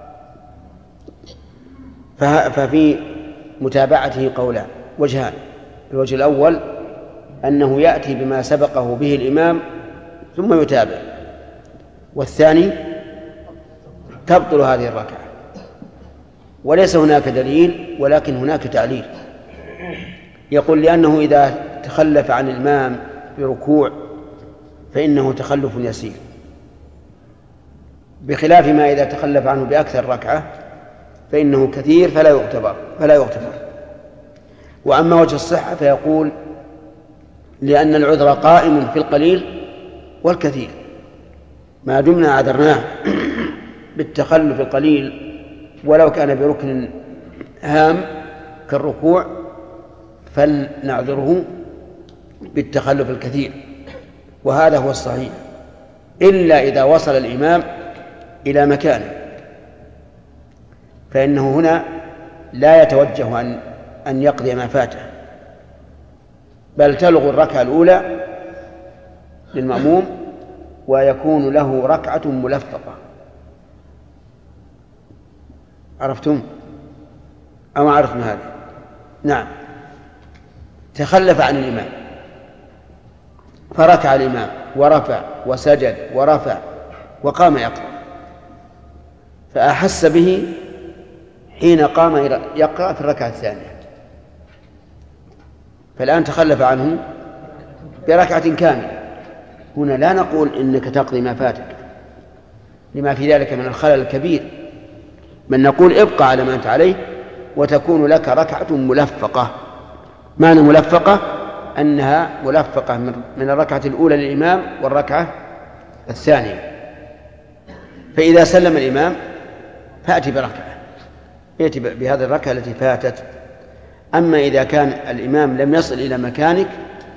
[SPEAKER 2] ففي متابعته قولان وجهان: الوجه الأول أنه يأتي بما سبقه به الإمام ثم يتابع، والثاني تبطل هذه الركعة. وليس هناك دليل ولكن هناك تعليل، يقول لأنه إذا تخلف عن الإمام بركوع فإنه تخلف يسير، بخلاف ما إذا تخلف عنه بأكثر ركعة فإنه كثير فلا يغتفر. وأما وجه الصحة فيقول لأن العذر قائم في القليل والكثير، ما دمنا عذرناه بالتخلف القليل ولو كان بركن هام كالركوع فلنعذره بالتخلف الكثير، وهذا هو الصحيح، إلا إذا وصل الإمام إلى مكانه، فإنه هنا لا يتوجه أن يقضي ما فاته، بل تلغ الركعة الأولى للمأموم ويكون له ركعة ملفقة. عرفتم أو عرفتم هذا؟ نعم. تخلف عن الإمام فركع الإمام ورفع وسجد ورفع وقام يقرأ، فأحس به حين قام يقرأ في الركعة الثانية، فالآن تخلف عنه بركعة كاملة. هنا لا نقول إنك تقضي ما فاتك لما في ذلك من الخلل الكبير، بل نقول ابقى على ما أنت عليه وتكون لك ركعة ملفقة. معنى ملفقة أنها ملفقة من الركعة الأولى للإمام والركعة الثانية. فإذا سلم الإمام فأتي بركعة، يأتي بهذه الركعة التي فاتت. أما إذا كان الإمام لم يصل إلى مكانك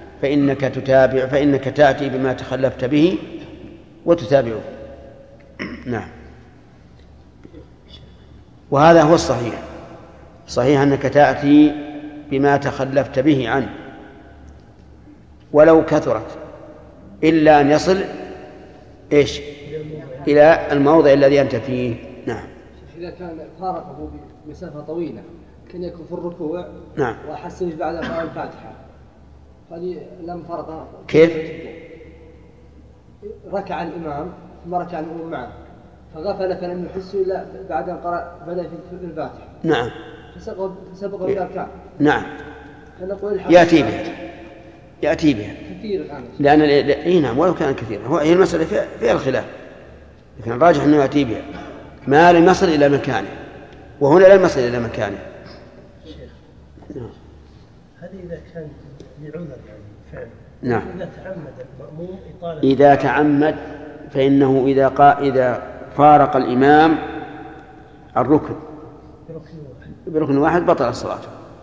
[SPEAKER 2] فإنك تأتي بما تخلفت به وتتابعه. نعم. وهذا هو الصحيح، صحيح أنك تأتي بما تخلفت به عنه ولو كثرت، إلا أن يصل إلى الموضع الذي أنت فيه. نعم.
[SPEAKER 4] إذا كان فارقه بمسافة طويلة كان يكون في الركوع،
[SPEAKER 2] نعم،
[SPEAKER 4] وحسن بعد قراءة الفاتحة، هذه لم فرق.
[SPEAKER 2] كيف؟
[SPEAKER 4] ركع الإمام ثم ركع المؤمن معه فغفل فلم يحس إلا بعد أن بدأ في الفاتحة.
[SPEAKER 2] نعم.
[SPEAKER 4] فسبق الأركان.
[SPEAKER 2] نعم. يأتي بها
[SPEAKER 4] كثير الآن،
[SPEAKER 2] لأن نعم ولو كان كثيرا. هي المسألة فيها الخلاف، لكن الراجح أنه يأتي بها ما لم يصل إلى مكانه، وهنا لم يصل إلى مكانه.
[SPEAKER 3] هذه إذا كان لعذر فعلا.
[SPEAKER 2] نعم.
[SPEAKER 3] إذا تعمد المأموم إطالة،
[SPEAKER 2] إذا تعمد فإنه إذا فارق الإمام الركن بركن واحد بطل الصلاة.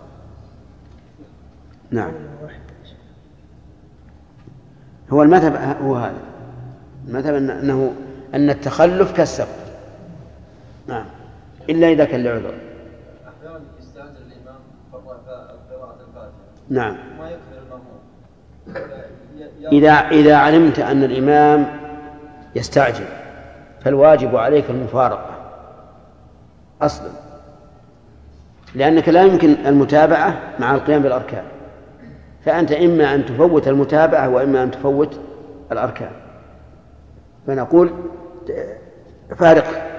[SPEAKER 2] نعم. هو المذهب هو هذا المذهب، أن التخلف كالسبق. نعم، إلا إذا كان لعذر.
[SPEAKER 12] أحيانا يستعجل الإمام قراءة الفاتحة.
[SPEAKER 2] نعم.
[SPEAKER 12] ما يكثر المأموم.
[SPEAKER 2] إذا علمت أن الإمام يستعجل فالواجب عليك المفارقة أصلا، لأنك لا يمكن المتابعة مع القيام بالأركان، فأنت إما أن تفوت المتابعة وإما أن تفوت الأركان. فنقول فارق.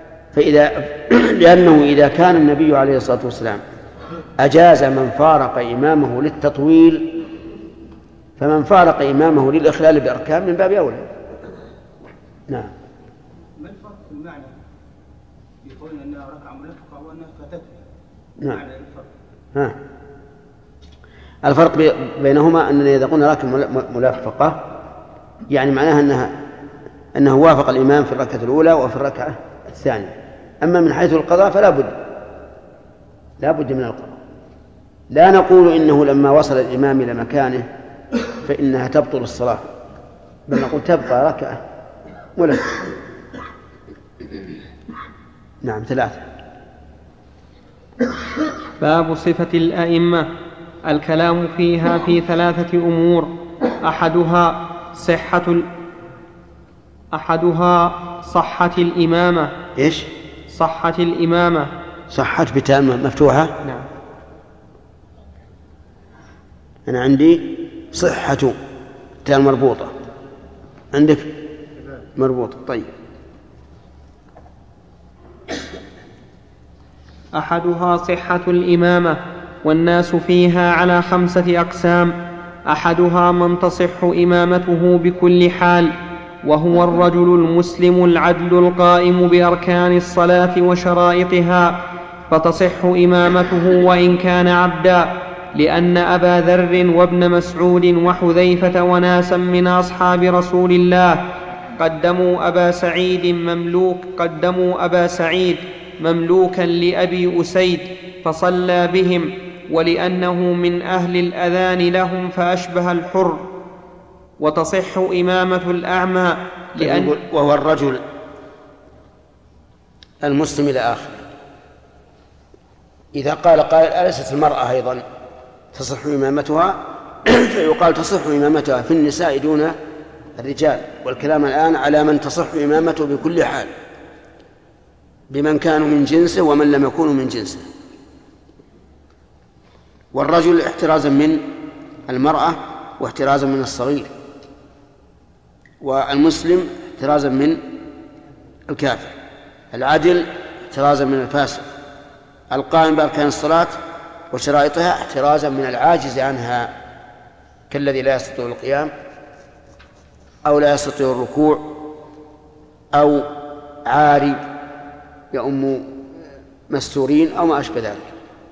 [SPEAKER 2] لأنه إذا كان النبي عليه الصلاة والسلام أجاز من فارق إمامه للتطويل، فمن فارق إمامه للإخلال بأركان من باب أولى. نعم.
[SPEAKER 11] ما الفرق في المعنى في قولنا أنها ركعة ملفقة وأنها فاتتها؟
[SPEAKER 2] نعم. الفرق بينهما أننا إذا قلنا ركعة ملفقة يعني معناها أنه وافق الإمام في الركعة الأولى وفي الركعة الثانية. أما من حيث القضاء فلا بد من القضاء. لا نقول إنه لما وصل الإمام إلى مكانه فإنها تبطل الصلاة، بل نقول تبقى ركعة ملفقة. نعم. 3.
[SPEAKER 5] باب صفة الأئمة. الكلام فيها في 3 أمور: أحدها صحة الإمامة.
[SPEAKER 2] إيش؟
[SPEAKER 5] صحة الإمامة.
[SPEAKER 2] صحة بتاء مفتوحة.
[SPEAKER 5] نعم.
[SPEAKER 2] أنا عندي صحة تاء مربوطة، عندك مربوطة. طيب.
[SPEAKER 5] أحدها صحة الإمامة، والناس فيها على 5 أقسام: أحدها من تصح إمامته بكل حال، وهو الرجل المسلم العدل القائم بأركان الصلاة وشرائطها، فتصح إمامته وإن كان عبدا، لأن أبا ذر وابن مسعود وحذيفة وناسا من أصحاب رسول الله قدموا أبا سعيد مملوكا لأبي أسيد فصلى بهم، ولأنه من أهل الأذان لهم فأشبه الحر. وتصح إمامة الأعمى
[SPEAKER 2] وهو الرجل المسلم إلى آخر. إذا قال قائل أليست المرأة أيضا تصح إمامتها؟ فيقال تصح إمامتها في النساء دون الرجال، والكلام الآن على من تصح إمامته بكل حال، بمن كانوا من جنسه ومن لم يكونوا من جنسه. والرجل احترازا من المرأة واحترازا من الصغير، والمسلم احترازا من الكافر، العدل احترازا من الفاسق، القائم بأركان الصلاة وشرائطها احترازا من العاجز عنها، كالذي لا يستطيع القيام أو لا يستطيع الركوع أو عاري يؤم مستورين أو ما أشبه ذلك.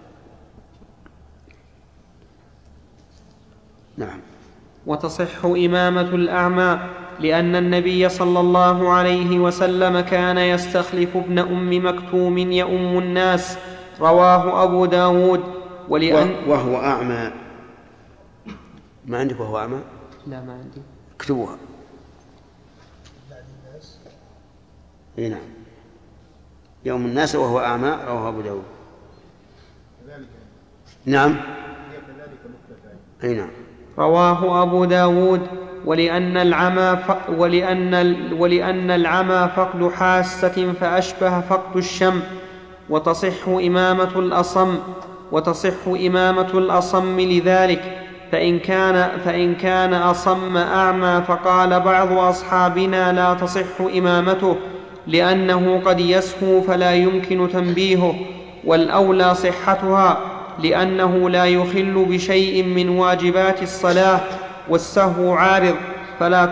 [SPEAKER 2] نعم.
[SPEAKER 5] وتصح إمامة الأعمى، لأن النبي صلى الله عليه وسلم كان يستخلف ابن أم مكتوم يؤم الناس، رواه أبو داود.
[SPEAKER 2] وهو أعمى. ما عندك وهو أعمى؟
[SPEAKER 5] لا ما عندي.
[SPEAKER 2] اكتبوها. نعم. يوم الناس وهو أعمى، رواه أبو داود. نعم. نعم.
[SPEAKER 5] رواه أبو داود. ولأن العمى فقد حاسة فأشبه فقد الشم. وتصح إمامة الأصم لذلك، فإن كان أصم أعمى، فقال بعض أصحابنا لا تصح إمامته لأنه قد يسهو فلا يمكن تنبيهه، والأولى صحتها لأنه لا يخل بشيء من واجبات الصلاة، والسهو عارض فلا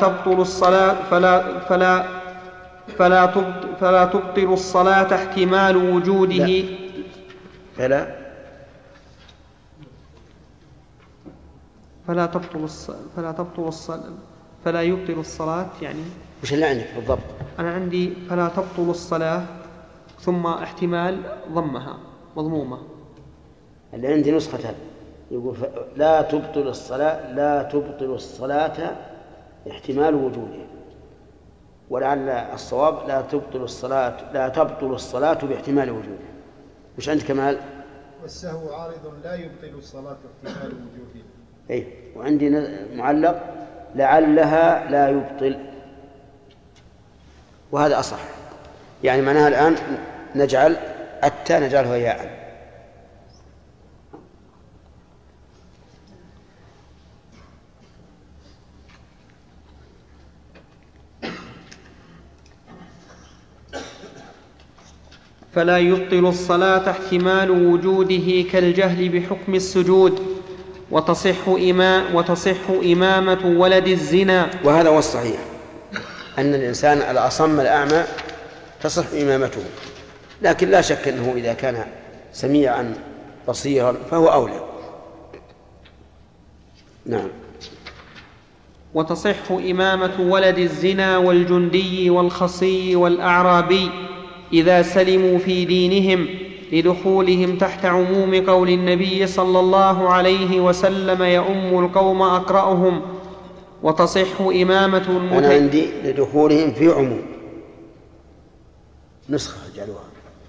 [SPEAKER 5] تبطل الصلاة احتمال وجوده. فلا يبطل الصلاة. يعني
[SPEAKER 2] وش اللي عندك بالضبط؟
[SPEAKER 5] أنا عندي فلا تبطل الصلاة ثم احتمال ضمها مضمومة.
[SPEAKER 2] اللي عندي نسخة هذا يقول لا تبطل الصلاة احتمال وجوده، ولعل الصواب لا تبطل الصلاة باحتمال وجوده. وش عندك كمال؟
[SPEAKER 11] والسهو عارض لا يبطل الصلاة احتمال وجوده.
[SPEAKER 2] اي، وعندي معلق لعلها لا يبطل، وهذا أصح. يعني معناها الآن نجعل التاء نجعلها ياء.
[SPEAKER 5] فلا يبطل الصلاة احتمال وجوده كالجهل بحكم السجود. وتصح إمامة ولد الزنا.
[SPEAKER 2] وهذا هو الصحيح، أن الإنسان الأصم الأعمى تصح إمامته، لكن لا شك أنه إذا كان سميعا بصيرا فهو أولى. نعم.
[SPEAKER 5] وتصح إمامة ولد الزنا والجندي والخصي والأعرابي إذا سلموا في دينهم لدخولهم تحت عموم قول النبي صلى الله عليه وسلم يؤم القوم أقرأهم. وتصح إمامة
[SPEAKER 2] أنا عندي لدخولهم في عموم نسخة جعلوها.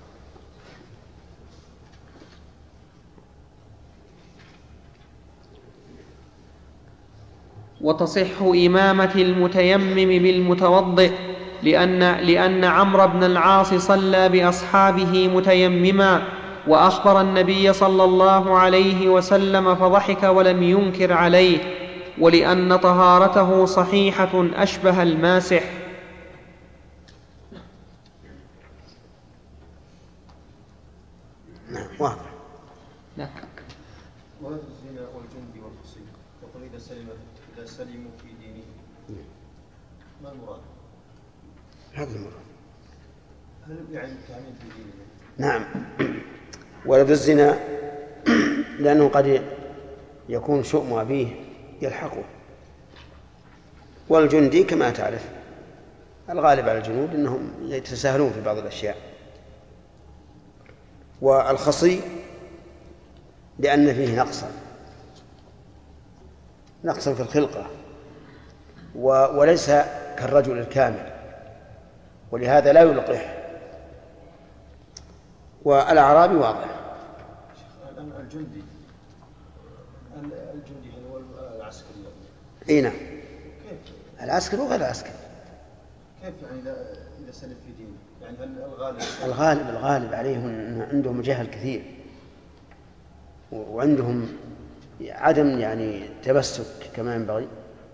[SPEAKER 5] وتصح إمامة المتيمم بالمتوضئ لأن عمرو بن العاص صلى بأصحابه متيمما وأخبر النبي صلى الله عليه وسلم فضحك ولم ينكر عليه، ولأن طهارته صحيحة أشبه الماسح.
[SPEAKER 2] واضح.
[SPEAKER 12] وهذا الزنا والجند والخصي يقول إذا سلموا في دينهم، ما المراد؟
[SPEAKER 2] هذا المراد.
[SPEAKER 12] هل يعني التعميم في دينهم؟
[SPEAKER 2] نعم. ولد الزنا لأنه قد يكون شؤم أبيه يلحقه، والجندي كما تعرف الغالب على الجنود أنهم يتساهلون في بعض الأشياء، والخصي لأن فيه نقصا في الخلقة وليس كالرجل الكامل، ولهذا لا يلقح. والأعرابي واضح.
[SPEAKER 12] الجندي هو العسكري.
[SPEAKER 2] اي نعم. العسكري وغير العسكري.
[SPEAKER 12] كيف يعني إذا سلف في دينه؟ يعني
[SPEAKER 2] الغالب عليهم أن عندهم جهل كثير، وعندهم عدم يعني تمسك كما ينبغي.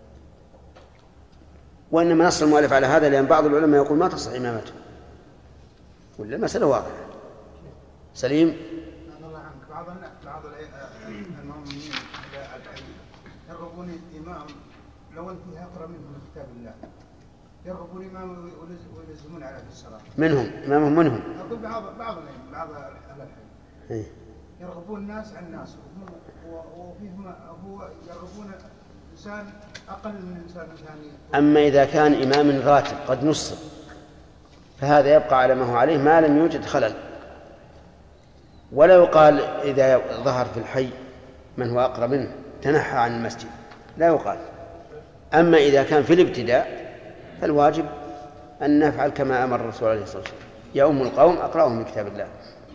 [SPEAKER 2] وإنما نص المؤلف على هذا لأن بعض العلماء يقول ما تصح إمامته، ولا المسألة واضحة. سليم.
[SPEAKER 11] الله عنك. بعض المؤمنين يرغبون الإمام لو أنت أقرأ منه من كتاب الله، يرغبون الإمام ويلزمون عليه بالصلاة.
[SPEAKER 2] إمامهم
[SPEAKER 11] أقول بعض أهل الحديث يرغبون الناس عن الناس، وفيهم هو يرغبون إنسان أقل من إنسان ثاني.
[SPEAKER 2] أما إذا كان إمام راتب قد نصب فهذا يبقى على ما هو عليه ما لم يوجد خلل، ولا يقال إذا ظهر في الحي من هو أقرب منه تنحى عن المسجد، لا يقال. أما إذا كان في الابتداء فالواجب أن نفعل كما أمر الرسول عليه الصلاة والسلام يؤم القوم أقرأهم من كتاب الله.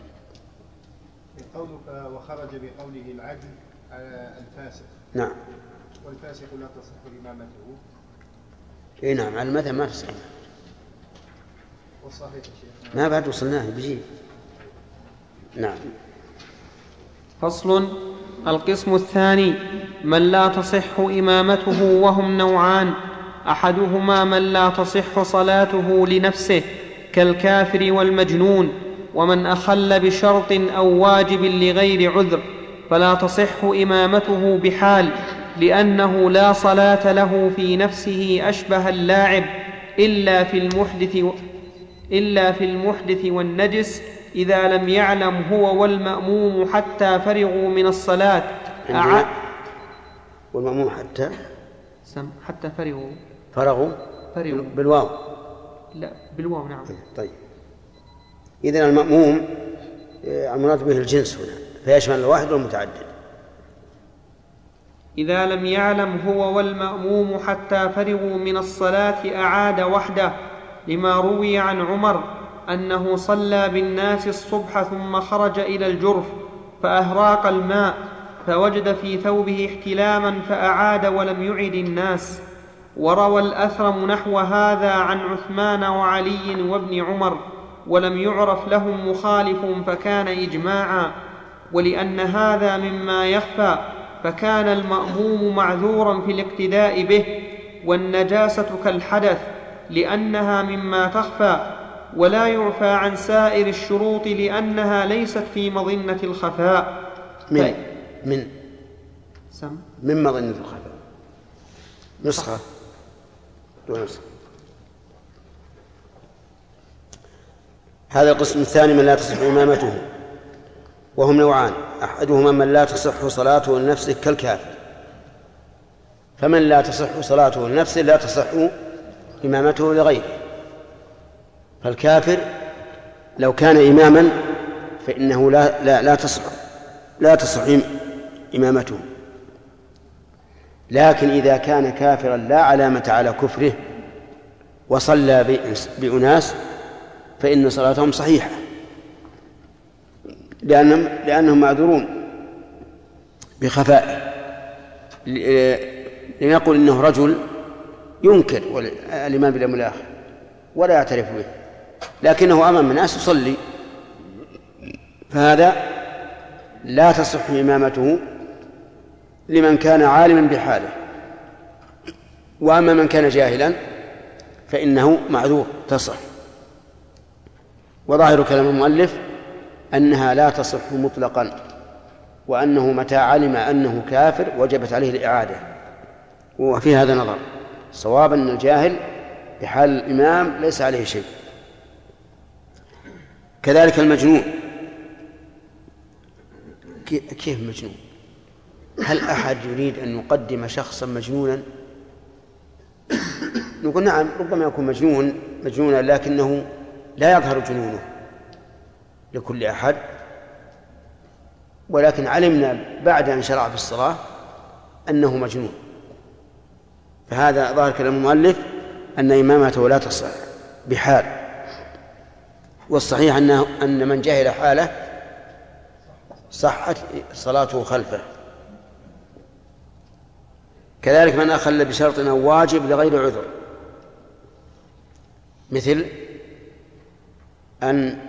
[SPEAKER 11] قولك وخرج بقوله العدل على الفاسق.
[SPEAKER 2] نعم.
[SPEAKER 11] والفاسق لا تصح إمامته.
[SPEAKER 2] إيه نعم، على المذهب ما تصح.
[SPEAKER 11] والصحيح شيخ
[SPEAKER 2] ما بعد وصلناه بيجي. نعم.
[SPEAKER 5] فصل. القسم الثاني من لا تصح إمامته، وهم نوعان: أحدهما من لا تصح صلاته لنفسه كالكافر والمجنون، ومن أخل بشرط أو واجب لغير عذر فلا تصح إمامته بحال، لأنه لا صلاة له في نفسه أشبه اللاعب إلا في المحدث والنجس إذا لم يعلم هو والمأموم حتى فرغوا من الصلاة.
[SPEAKER 2] والمأموم حتى فرغوا بالواو.
[SPEAKER 5] لا بالواو. نعم.
[SPEAKER 2] طيب. إذن المأموم المراد به الجنس هنا فيشمل الواحد والمتعدد.
[SPEAKER 5] إذا لم يعلم هو والمأموم حتى فرغوا من الصلاة أعاد وحده، لما روي عن عمر أنه صلى بالناس الصبح ثم خرج إلى الجرف فأهراق الماء فوجد في ثوبه احتلاما فأعاد ولم يعد الناس. وروى الأثرم نحو هذا عن عثمان وعلي وابن عمر، ولم يعرف لهم مخالف فكان إجماعا. ولأن هذا مما يخفى فكان المأموم معذورا في الاقتداء به، والنجاسة كالحدث لأنها مما تخفى، ولا يعفى عن سائر الشروط لأنها ليست في مظنة الخفاء.
[SPEAKER 2] من مظنة الخفاء نسخة دون نسخة. هذا القسم الثاني من لا تصح إمامته، وهم نوعان: أحدهما من لا تصح صلاته لنفسه كالكافر، فمن لا تصح صلاته لنفسه لا تصح إمامته لغيره. فالكافر لو كان إماما فإنه لا تصح إمامته، لكن إذا كان كافرا لا علامة على كفره وصلى بأناس فإن صلاتهم صحيحة، لأنهم معذورون بخفائه. لنقل إنه رجل ينكر الإيمان باليوم الآخر ولا يعترف به، لكنه أمام الناس يصلي، فهذا لا تصح إمامته لمن كان عالما بحاله. وأما من كان جاهلا فإنه معذور تصح. وظاهر كلام المؤلف أنها لا تصح مطلقا، وأنه متى علم أنه كافر وجبت عليه الإعادة. وفي هذا نظر. صواب أن الجاهل بحال الإمام ليس عليه شيء. كذلك المجنون. كيف مجنون؟ هل أحد يريد أن يقدم شخصا مجنونا؟ نقول نعم، ربما يكون مجنونا لكنه لا يظهر جنونه لكل أحد، ولكن علمنا بعد أن شرع في الصلاة أنه مجنون، فهذا ظاهر كلام المؤلف أن إمامته لا تصح بحال. والصحيح أن من جهل حاله صحت صلاته خلفه. كذلك من أخل بشرط أو واجب لغير عذر، مثل أن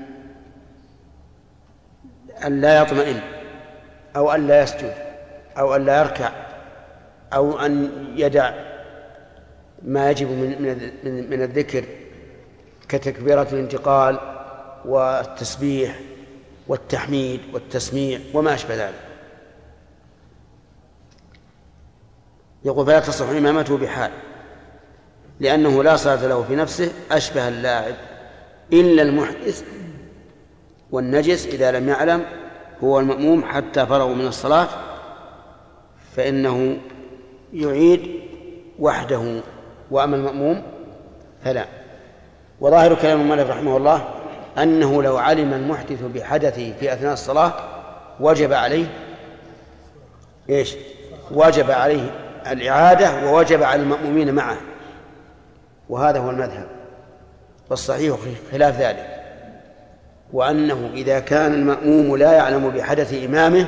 [SPEAKER 2] لا يطمئن أو أن لا يسجد أو أن لا يركع أو أن يدع ما يجب من الذكر كتكبيرة الانتقال والتسبيح والتحميد والتسميع وما أشبه ذلك. يقول فلا تصح إمامته بحال، لأنه لا صلاة له في نفسه أشبه اللاعب إلا المحدث والنجس إذا لم يعلم هو المأموم حتى فرغوا من الصلاة فإنه يعيد وحده، وأما المأموم فلا. وظاهر كلام المؤلف رحمه الله أنه لو علم المحدث بحدثه في أثناء الصلاة وجب عليه وجب عليه الإعادة ووجب على المأمومين معه، وهذا هو المذهب. والصحيح خلاف ذلك، وأنه إذا كان المأموم لا يعلم بحدث إمامه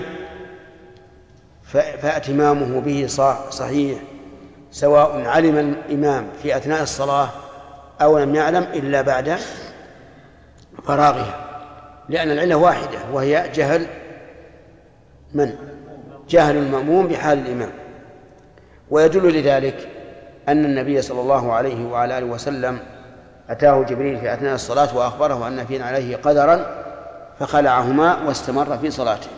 [SPEAKER 2] فاتمامه به صحيح، سواء علم الإمام في أثناء الصلاة أو لم يعلم إلا بعد فراغها، لأن العلة واحدة وهي جهل المأموم بحال الإمام. ويدل لذلك أن النبي صلى الله عليه وعلى آله وسلم أتاه جبريل في أثناء الصلاة وأخبره أن فينا عليه قدرا فخلعهما واستمر في صلاته.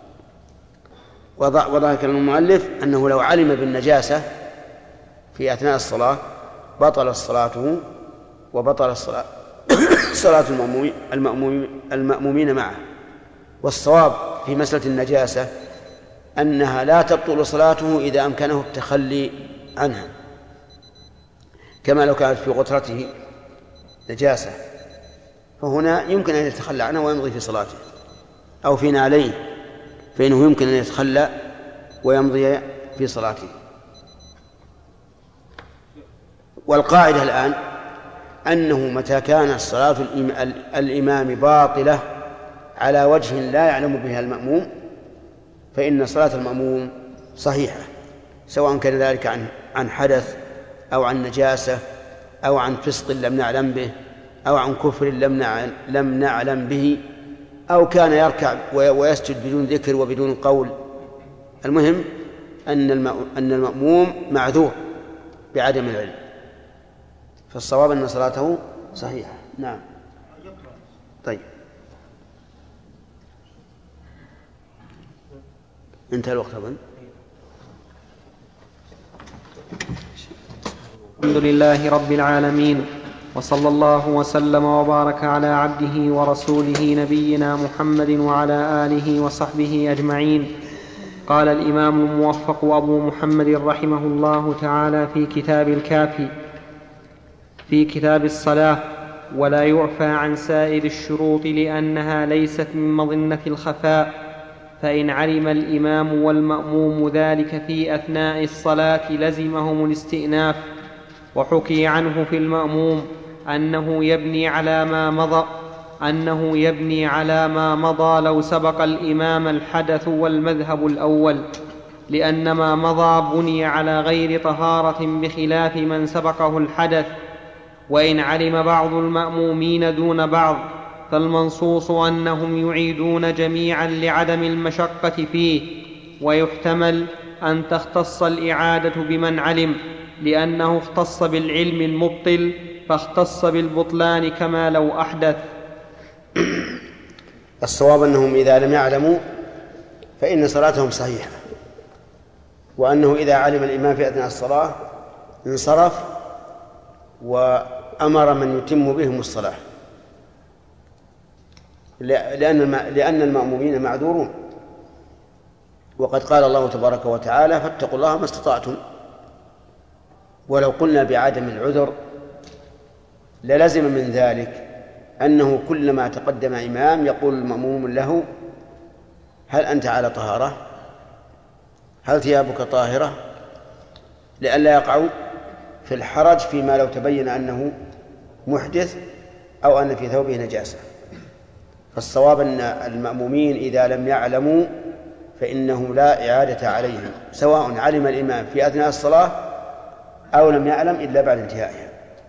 [SPEAKER 2] وظاهر كلام المؤلف أنه لو علم بالنجاسة في أثناء الصلاة بطل صلاته وبطل صلاة المأمومين معه. والصواب في مسألة النجاسة أنها لا تبطل صلاته إذا أمكنه التخلي عنها، كما لو كانت في غترته نجاسة فهنا يمكن أن يتخلى عنها ويمضي في صلاته، أو في نعليه فإنه يمكن أن يتخلى ويمضي في صلاته. والقاعدة الآن أنه متى كانت صلاة الإمام باطلة على وجه لا يعلم بها المأموم فإن صلاة المأموم صحيحة، سواء كان ذلك عن حدث أو عن نجاسة أو عن فسق لم نعلم به أو عن كفر لم نعلم به، أو كان يركع ويسجد بدون ذكر وبدون قول. المهم أن المأموم معذور بعدم العلم، فالصواب أن صلاته صحيحة. نعم. طيب انتهى الوقت أظن.
[SPEAKER 5] الحمد لله رب العالمين، وصلى الله وسلم وبارك على عبده ورسوله نبينا محمد وعلى آله وصحبه أجمعين. قال الإمام الموفق أبو محمد رحمه الله تعالى في كتاب الكافي في كتاب الصلاة: ولا يعفى عن سائر الشروط لأنها ليست من مظنة الخفاء، فإن علم الإمام والمأموم ذلك في أثناء الصلاة لزمهم الاستئناف. وحكي عنه في المأموم أنه يبني على ما مضى لو سبق الإمام الحدث والمذهب الأول، لأن ما مضى بني على غير طهارة بخلاف من سبقه الحدث. وإن علم بعض المأمومين دون بعض فالمنصوص أنهم يعيدون جميعا لعدم المشقة فيه، ويحتمل أن تختص الإعادة بمن علم، لأنه اختص بالعلم المبطل فاختص بالبطلان كما لو أحدث.
[SPEAKER 2] الصواب أنهم إذا لم يعلموا فإن صلاتهم صحيحة، وأنه إذا علم الإمام في أثناء الصلاة انصرف وأمر من يتم بهم الصلاة، لأن المأمومين معذورون. وقد قال الله تبارك وتعالى: فاتقوا الله ما استطعتم. ولو قلنا بعدم العذر للزم من ذلك أنه كلما تقدم إمام يقول المأموم له: هل أنت على طهارة؟ هل ثيابك طاهرة؟ لئلا يقعوا في الحرج فيما لو تبين أنه محدث أو أن في ثوبه نجاسة. فالصواب أن المأمومين إذا لم يعلموا فإنه لا إعادة عليهم، سواء علم الإمام في أثناء الصلاة أو لم يعلم إلا بعد انتهائها.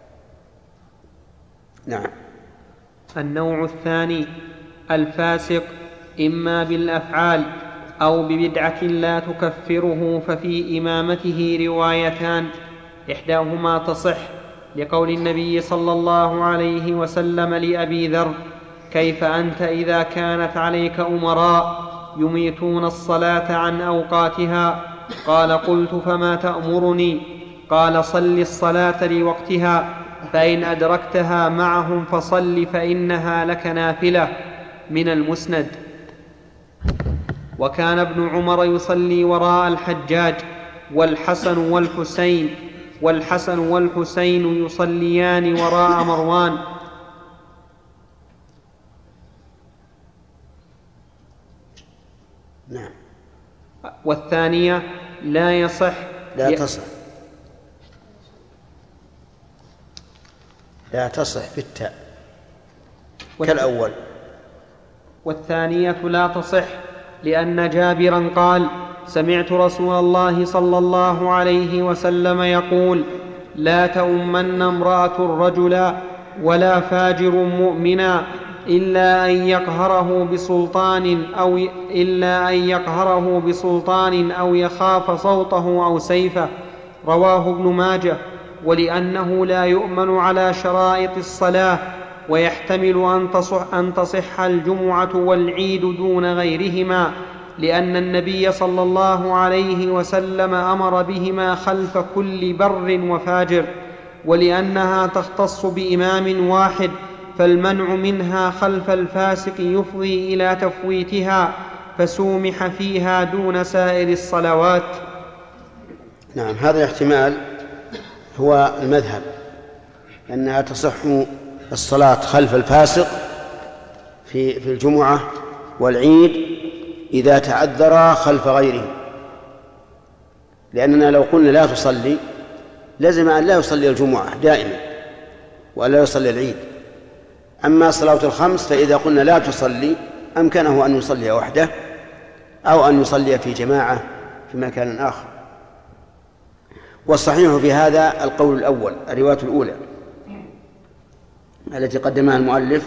[SPEAKER 2] نعم.
[SPEAKER 5] النوع الثاني: الفاسق إما بالأفعال أو ببدعة لا تكفره، ففي إمامته روايتان: إحداهما تصح لقول النبي صلى الله عليه وسلم لأبي ذر: كيف أنت إذا كانت عليك أمراء يميتون الصلاة عن أوقاتها؟ قال: قلت: فما تأمرني؟ قال: صل الصلاة لوقتها، فإن أدركتها معهم فصل فإنها لك نافلة. من المسند. وكان ابن عمر يصلي وراء الحجاج والحسن والحسين يصليان وراء مروان.
[SPEAKER 2] نعم.
[SPEAKER 5] والثانية لا
[SPEAKER 2] تصح بالتاء كالأول.
[SPEAKER 5] والثانية لا تصح لأن جابرا قال: سمعت رسول الله صلى الله عليه وسلم يقول: لا تؤمن امرأة رجلا ولا فاجر مؤمنا إلا أن يقهره بسلطان أو يخاف صوته أو سيفه. رواه ابن ماجه. ولأنه لا يؤمن على شرائط الصلاة، ويحتمل أن تصح الجمعة والعيد دون غيرهما، لأن النبي صلى الله عليه وسلم أمر بهما خلف كل بر وفاجر، ولأنها تختص بإمام واحد، فالمنع منها خلف الفاسق يفضي إلى تفويتها، فسومح فيها دون سائر الصلوات.
[SPEAKER 2] نعم، هذا الاحتمال هو المذهب، أنها تصح الصلاة خلف الفاسق في الجمعة والعيد إذا تعذر خلف غيره، لأننا لو قلنا لا تصلي لازم أن لا يصلي الجمعة دائما وأن لا يصلي العيد. أما صلاة الخمس فإذا قلنا لا تصلي أمكنه أن يصلي وحده أو أن يصلي في جماعة في مكان آخر. والصحيح في هذا القول الأول، الرواية الأولى التي قدمها المؤلف،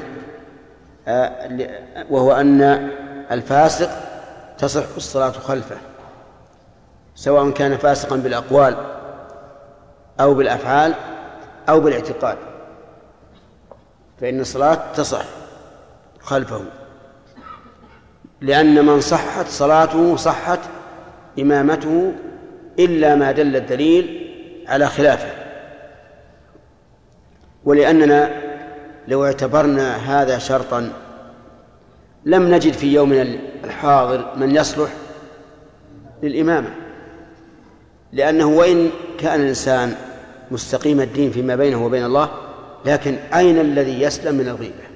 [SPEAKER 2] وهو أن الفاسق تصح الصلاة خلفه، سواء كان فاسقا بالأقوال أو بالأفعال أو بالاعتقاد، فإن الصلاة تصح خلفه، لأن من صحت صلاته صحت إمامته إلا ما دل الدليل على خلافه. ولأننا لو اعتبرنا هذا شرطا لم نجد في يومنا الحاضر من يصلح للإمامة، لأنه وإن كان الإنسان مستقيم الدين فيما بينه وبين الله، لكن أين الذي يسلم من الغيبة؟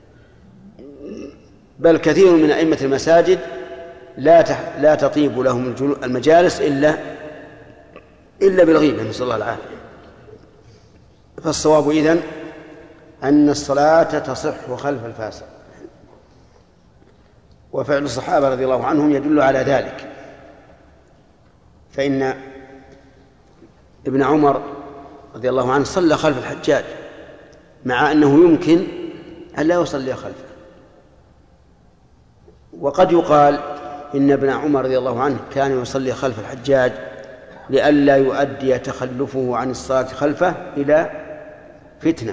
[SPEAKER 2] بل كثير من أئمة المساجد لا تطيب لهم المجالس إلا بالغيبة، نسأل الله العافية. فالصواب إذن أن الصلاة تصح خلف الفاسق، وفعل الصحابة رضي الله عنهم يدل على ذلك. فإن ابن عمر رضي الله عنه صلى خلف الحجاج مع أنه يمكن أن لا يصلي خلفه. وقد يقال إن ابن عمر رضي الله عنه كان يصلي خلف الحجاج لئلا يؤدي تخلفه عن الصلاة خلفه إلى فتنة.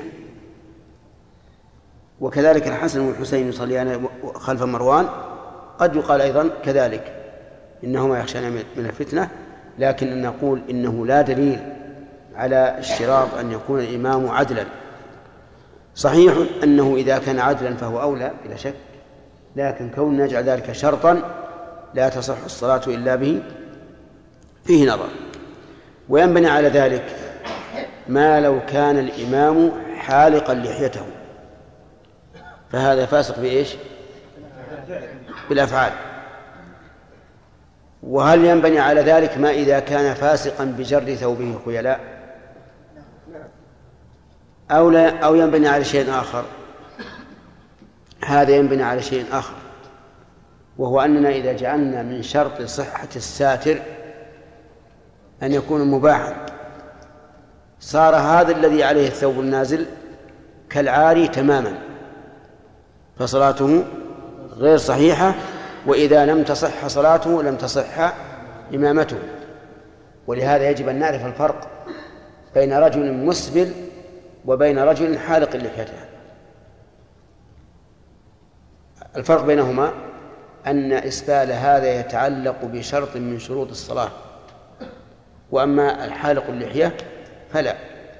[SPEAKER 2] وكذلك الحسن والحسين يصليان خلف مروان، قد يقال أيضا كذلك إنهما يخشان من الفتنة، لكن نقول إنه لا دليل على اشتراط أن يكون الإمام عدلا. صحيح أنه إذا كان عدلا فهو أولى بلا شك، لكن كون نجعل ذلك شرطا لا تصح الصلاة إلا به فيه نظر. وينبني على ذلك ما لو كان الإمام حالقا لحيته، فهذا فاسق بإيش؟ بالأفعال. وهل ينبني على ذلك ما إذا كان فاسقا بجر ثوبه خيلاء؟ أو ينبني على شيء آخر؟ هذا ينبني على شيء آخر، وهو أننا إذا جعلنا من شرط صحة الساتر أن يكون مباحا، صار هذا الذي عليه الثوب النازل كالعاري تماما، فصلاته غير صحيحة، وإذا لم تصح صلاته لم تصح إمامته. ولهذا يجب أن نعرف الفرق بين رجل مسبل وبين رجل حالق لحيته. الفرق بينهما أن إسبال هذا يتعلق بشرط من شروط الصلاة، وأما الحالق اللحية فلا،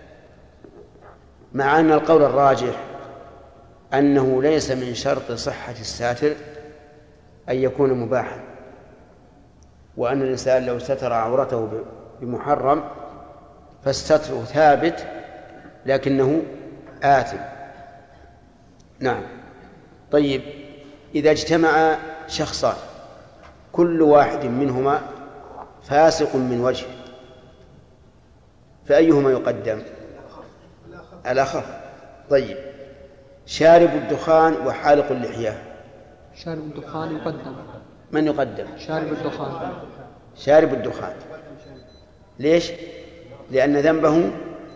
[SPEAKER 2] مع أن القول الراجح أنه ليس من شرط صحة الساتر أن يكون مباحا، وأن الإنسان لو ستر عورته بمحرم فالستر ثابت لكنه آثم. نعم. طيب، إذا اجتمع شخصان كل واحد منهما فاسق من وجه، فأيهما يقدم؟ الأخف. طيب، شارب الدخان وحالق اللحية.
[SPEAKER 5] شارب الدخان يقدم.
[SPEAKER 2] من يقدم؟
[SPEAKER 5] شارب الدخان.
[SPEAKER 2] شارب الدخان. ليش؟ لأن ذنبه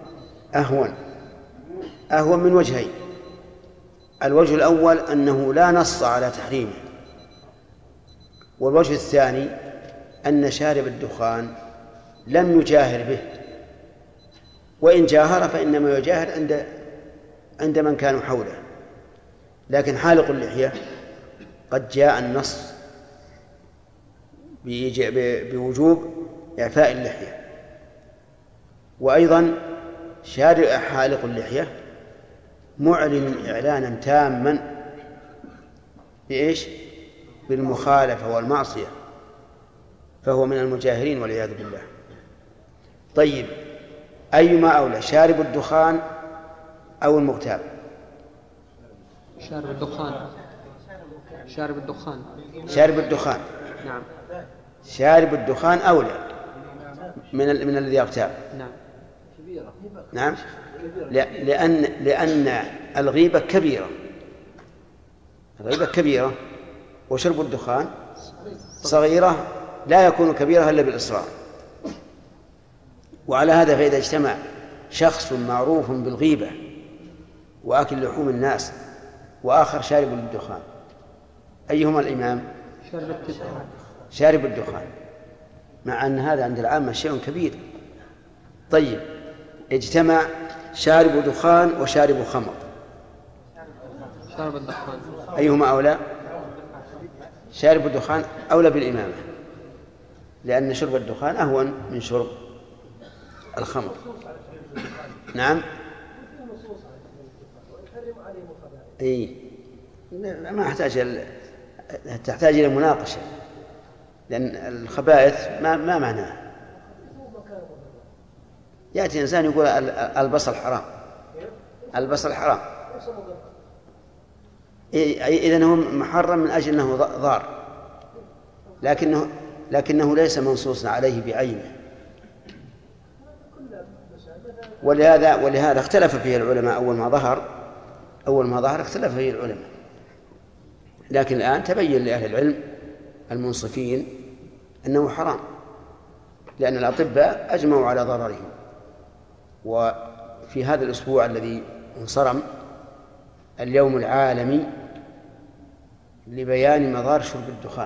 [SPEAKER 2] أهون من وجهين. الوجه الأول أنه لا نص على تحريمه، والوجه الثاني أن شارب الدخان لم يجاهر به، وإن جاهر فإنما يجاهر عند من كانوا حوله. لكن حالق اللحية قد جاء النص بوجوب إعفاء اللحية، وأيضا حالق اللحية معلن إعلانا تاما بإيش؟ بالمخالفة والمعصية، فهو من المجاهرين والعياذ بالله. طيب، أيما أولى، شارب الدخان أو المغتاب؟
[SPEAKER 5] شارب الدخان. شارب الدخان.
[SPEAKER 2] شارب الدخان.
[SPEAKER 5] نعم.
[SPEAKER 2] شارب الدخان أولى من الذي يغتاب.
[SPEAKER 5] نعم.
[SPEAKER 2] نعم، لأن الغيبة كبيرة، الغيبة كبيرة، وشرب الدخان صغيرة لا يكون كبيرة إلا بالإصرار. وعلى هذا فإذا اجتمع شخص معروف بالغيبة وأكل لحوم الناس وآخر شارب للدخان، أيهما الإمام؟ شارب الدخان، مع أن هذا عند العامة شيء كبير. طيب، اجتمع شارب دخان وشارب خمر،
[SPEAKER 5] شارب الدخان.
[SPEAKER 2] أيهما أولى؟ شارب الدخان أولى بالإمامة، لأن شرب الدخان أهون من شرب الخمر. نعم. إيه، ما تحتاج إلى مناقشة، لأن الخبائث ما معناه. يأتي إنسان يقول البصل حرام، البصل حرام، إذن هو محرم من أجل أنه ضار، لكنه ليس منصوصا عليه بعينه. ولهذا اختلف فيه العلماء أول ما ظهر اختلف فيه العلماء، لكن الآن تبين لأهل العلم المنصفين أنه حرام، لأن الأطباء أجمعوا على ضرره. وفي هذا الأسبوع الذي انصرم اليوم العالمي لبيان مضار شرب الدخان،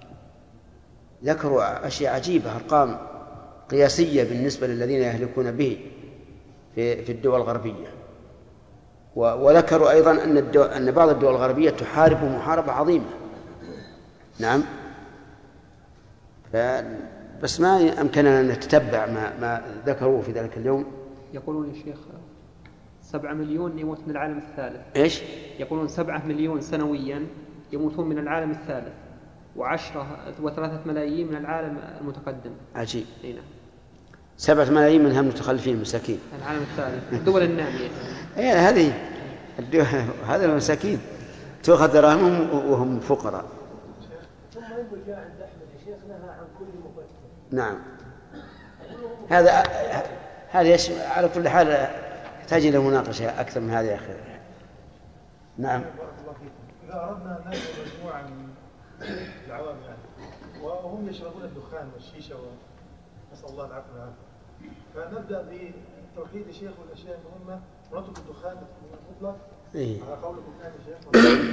[SPEAKER 2] ذكروا أشياء عجيبة، أرقام قياسية بالنسبة للذين يهلكون به في الدول الغربية. وذكروا أيضا أن بعض الدول الغربية تحارب محاربة عظيمة. نعم. بس ما أمكننا أن نتتبع ما ذكروه في ذلك اليوم.
[SPEAKER 5] يقولون يا شيخ 7 مليون يموت من العالم الثالث.
[SPEAKER 2] إيش؟
[SPEAKER 5] يقولون 7 مليون سنويا يموتون من العالم الثالث، و3 ملايين من العالم المتقدم.
[SPEAKER 2] عجيب.
[SPEAKER 5] نعم.
[SPEAKER 2] 7 ملايين منها متخلفين مساكين.
[SPEAKER 5] العالم الثالث الدول النامية.
[SPEAKER 2] هذه هذا المساكين تأخذ دراهمهم وهم فقراء.
[SPEAKER 3] ثم يقول جاء عند أحمد يا شيخ نهى عن كل مبتر.
[SPEAKER 2] نعم. هذا على كل حال يحتاج إلى مناقشة أكثر من هذا يا أخي. نعم.
[SPEAKER 9] إذا أردنا أن نجد مجموعة من العوام وهم يشربون الدخان والشيشة نسأل الله العافية والعافية، فنبدأ بتوحيد الشيخ والأشياء المهمة ونترك الدخان مطلق على قولكم الآن يا شيخ.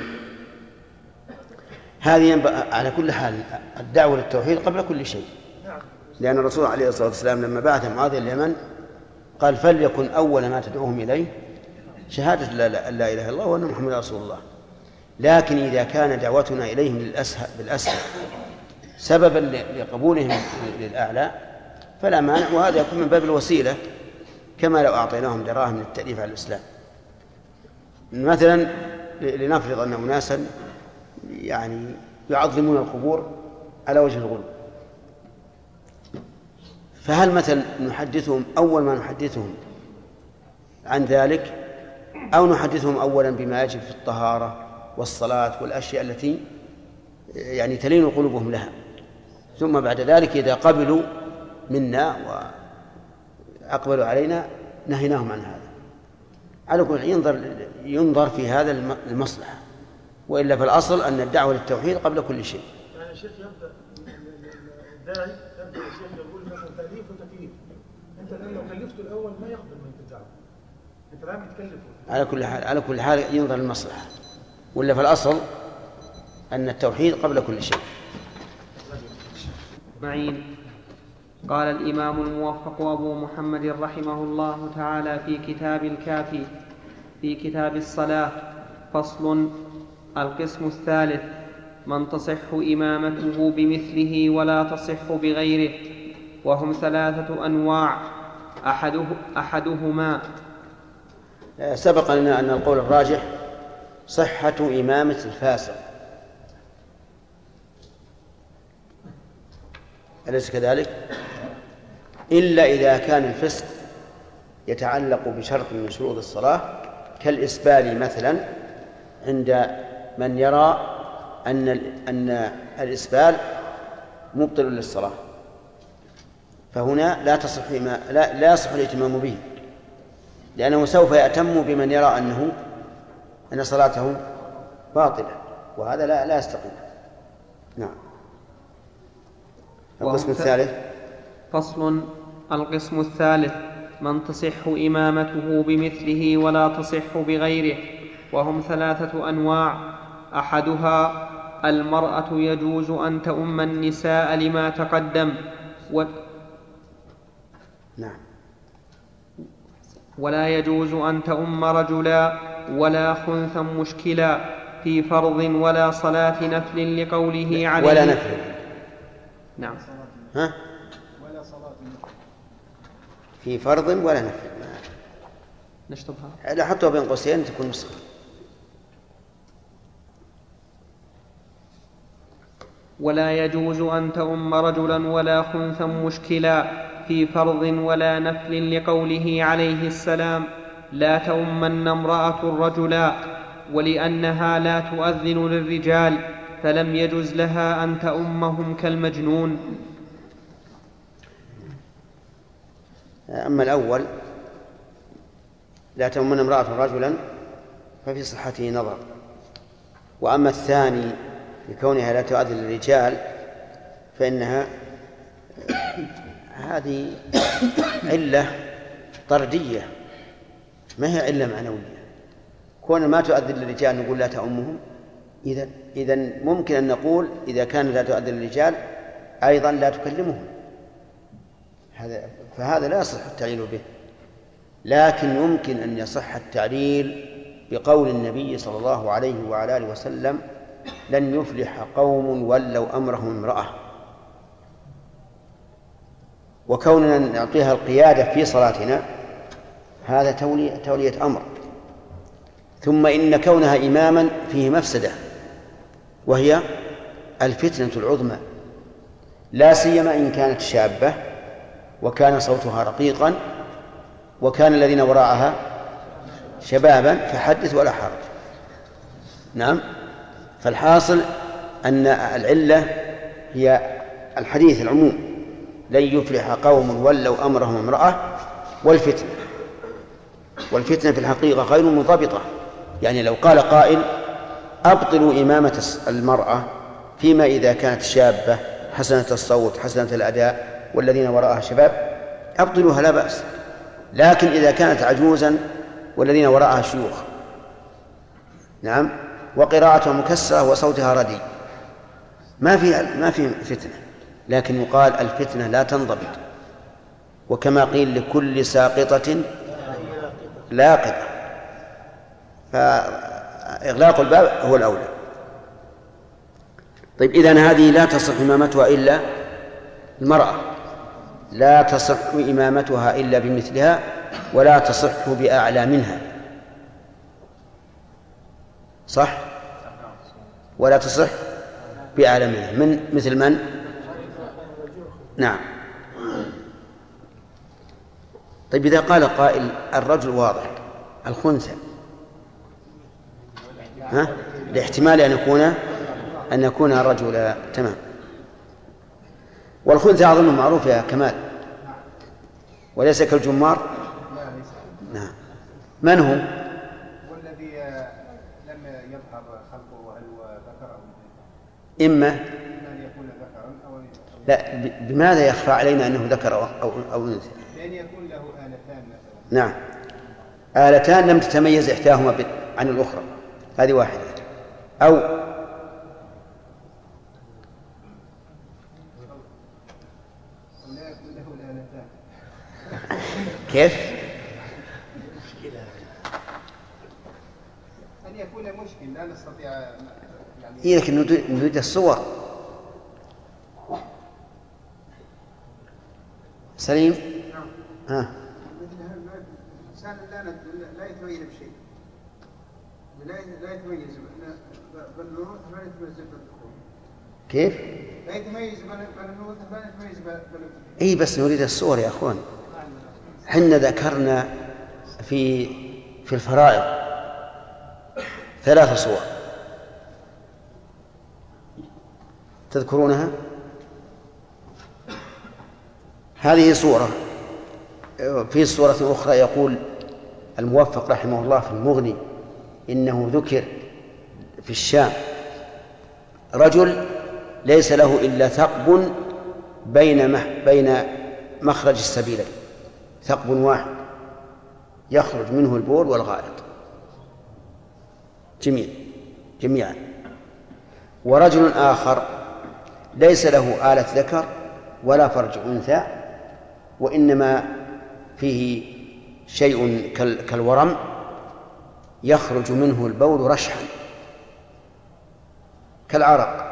[SPEAKER 2] هذه ينبغي على كل حال الدعوة للتوحيد قبل كل شيء. لأن الرسول عليه الصلاة والسلام لما بعث معاذ اليمن قال فليكن أول ما تدعوهم إليه شهادة لا إله إلا الله وأن محمد رسول الله. لكن إذا كان دعوتنا إليهم بالأسهل سببا لقبولهم للأعلى فلا مانع، وهذا يكون من باب الوسيلة، كما لو أعطيناهم دراهم للتأليف على الإسلام. مثلا لنفرض أن أناسا يعظمون القبور على وجه الغلو، فهل مثلا نحدثهم أول ما نحدثهم عن ذلك، أو نحدثهم أولا بما يجب في الطهارة والصلاة والأشياء التي تلين قلوبهم لها، ثم بعد ذلك إذا قبلوا منا وأقبلوا علينا نهيناهم عن هذا. على كل ينظر في هذا المصلحة، وإلا في الأصل أن الدعوة للتوحيد قبل كل شيء.
[SPEAKER 9] يعني الشيخ يبدأ الداعي يبدأ الشيخ يقول مثلا تأليف وتكليف، أنت لو كلفته الأول ما يقبل منك الدعوة، أنت لازم تكلفه.
[SPEAKER 2] على كل حال ينظر المصلحة، ولا في الأصل أن التوحيد قبل كل شيء.
[SPEAKER 5] معين. قال الإمام الموفق أبو محمد رحمه الله تعالى في كتاب الكافي في كتاب الصلاة: فصل: القسم الثالث: من تصح إمامته بمثله ولا تصح بغيره، وهم 3 أنواع. أحدهما
[SPEAKER 2] سبق لنا أن القول الراجح صحة إمامة الفاسق، أليس كذلك؟ إلا إذا كان الفسق يتعلق بشرط من شروط الصلاة كالإسبال مثلا، عند من يرى أن الإسبال مبطل للصلاة، فهنا لا يصح الائتمام به، لأنه سوف يأتم بمن يرى أن صلاته باطلة، وهذا لا يستقيم. نعم. القسم الثالث.
[SPEAKER 5] فصل: القسم الثالث: من تصح إمامته بمثله ولا تصح بغيره، وهم 3 أنواع. أحدها: المرأة يجوز أن تؤم النساء لما تقدم،
[SPEAKER 2] نعم.
[SPEAKER 5] ولا يجوز أن تؤم رجلا ولا خنثا مشكلا في فرض ولا صلاة نفل لقوله عليه
[SPEAKER 2] ولا نفل.
[SPEAKER 5] نعم.
[SPEAKER 2] ها؟
[SPEAKER 11] ولا صلاة
[SPEAKER 2] في فرض ولا نفل.
[SPEAKER 5] نشطبها.
[SPEAKER 2] لا حطها بين قوسين تكون نسخة.
[SPEAKER 5] ولا يجوز أن تؤم رجلا ولا خنثا مشكلا في فرض ولا نفل لقوله عليه السلام لا تؤمن امرأة الرجلا، ولأنها لا تؤذن للرجال فلم يجز لها أن تؤمهم كالمجنون.
[SPEAKER 2] أما الأول لا تؤمن امرأة رجلا ففي صحته نظر، وأما الثاني لكونها لا تؤذن للرجال فإنها هذه علة طردية ما هي علة معنوية. كون ما تؤذن للرجال نقول لا تؤمهم، إذن ممكن أن نقول إذا كان لا تؤذن للرجال أيضا لا تكلمهم، فهذا لا يصح التعليل به. لكن يمكن أن يصح التعليل بقول النبي صلى الله عليه وعلى آله وسلم لن يفلح قوم ولوا أمرهم امرأة، وكوننا نعطيها القيادة في صلاتنا هذا تولية أمر. ثم إن كونها إماما فيه مفسدة وهي الفتنة العظمى، لا سيما إن كانت شابة وكان صوتها رقيقا وكان الذين وراءها شبابا فحدث ولا حرج. نعم. فالحاصل أن العلة هي الحديث العموم لن يفلح قوم ولوا أمرهم امرأة، والفتنة في الحقيقة غير منضبطة. يعني لو قال قائل أبطلوا إمامة المرأة فيما إذا كانت شابة حسنة الصوت حسنة الأداء والذين وراءها شباب أبطلوها لا بأس، لكن إذا كانت عجوزا والذين وراءها شيوخ نعم وقراءتها مكسرة وصوتها ردي ما في فتنة. لكن يقال الفتنة لا تنضبط، وكما قيل لكل ساقطة لاقطة، فإغلاق الباب هو الأولى. طيب إذن هذه لا تصح إمامتها إلا المرأة، لا تصح إمامتها إلا بمثلها ولا تصح بأعلى منها، صح؟ ولا تصح بأعلى منها مثل من؟ نعم. طيب إذا قال قائل الرجل واضح الخنثى لاحتمال أن يكون رجلا تمام، والخنثى أظن معروف يا كمال وليس كالجمار. نعم. من هو؟
[SPEAKER 11] والذي لم يظهر خلقه هل هو ذكر أو
[SPEAKER 2] إما
[SPEAKER 11] أن يكون ذكرا أو
[SPEAKER 2] لا. بماذا يخفى علينا أنه ذكر أو أنثى؟
[SPEAKER 11] لأن يكون له آلتان مثلا.
[SPEAKER 2] نعم، آلتان لم تتميز إحداهما عن الأخرى، هذه واحدة. أو
[SPEAKER 11] لا يكون له الآلتان.
[SPEAKER 2] كيف؟
[SPEAKER 11] أن يكون مشكل لا نستطيع يعني.
[SPEAKER 2] إيه لكن نريد الصور. سليم.
[SPEAKER 11] مثل الإنسان لا يتميز بشيء، لا يتميز بالنور لا يتميز بالدخول.
[SPEAKER 2] كيف؟
[SPEAKER 11] لا يتميز بالنور لا يتميز بالدخول.
[SPEAKER 2] إيه بس نريد الصور يا أخوان. حنا ذكرنا في الفرائض 3 صور تذكرونها؟ هذه صورة. في صورة أخرى يقول الموفق رحمه الله في المغني إنه ذكر في الشام رجل ليس له إلا ثقب بين مخرج السبيلين، ثقب واحد يخرج منه البول والغائط جميعا. ورجل آخر ليس له آلة ذكر ولا فرج أنثى وإنما فيه شيء كالورم يخرج منه البول رشحا كالعرق.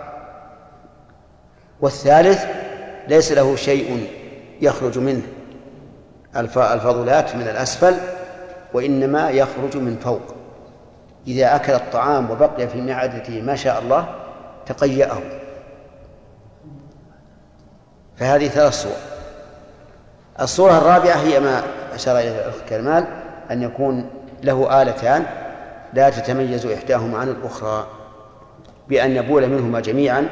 [SPEAKER 2] والثالث ليس له شيء يخرج منه الفضلات من الأسفل، وإنما يخرج من فوق. إذا أكل الطعام وبقي في معدته ما شاء الله تقيأه. فهذه 3 صور. الصورة الرابعة هي ما أشار إليه الأخ كمال، أن يكون له آلتان لا تتميز إحداهما عن الأخرى بأن يبول منهما جميعا،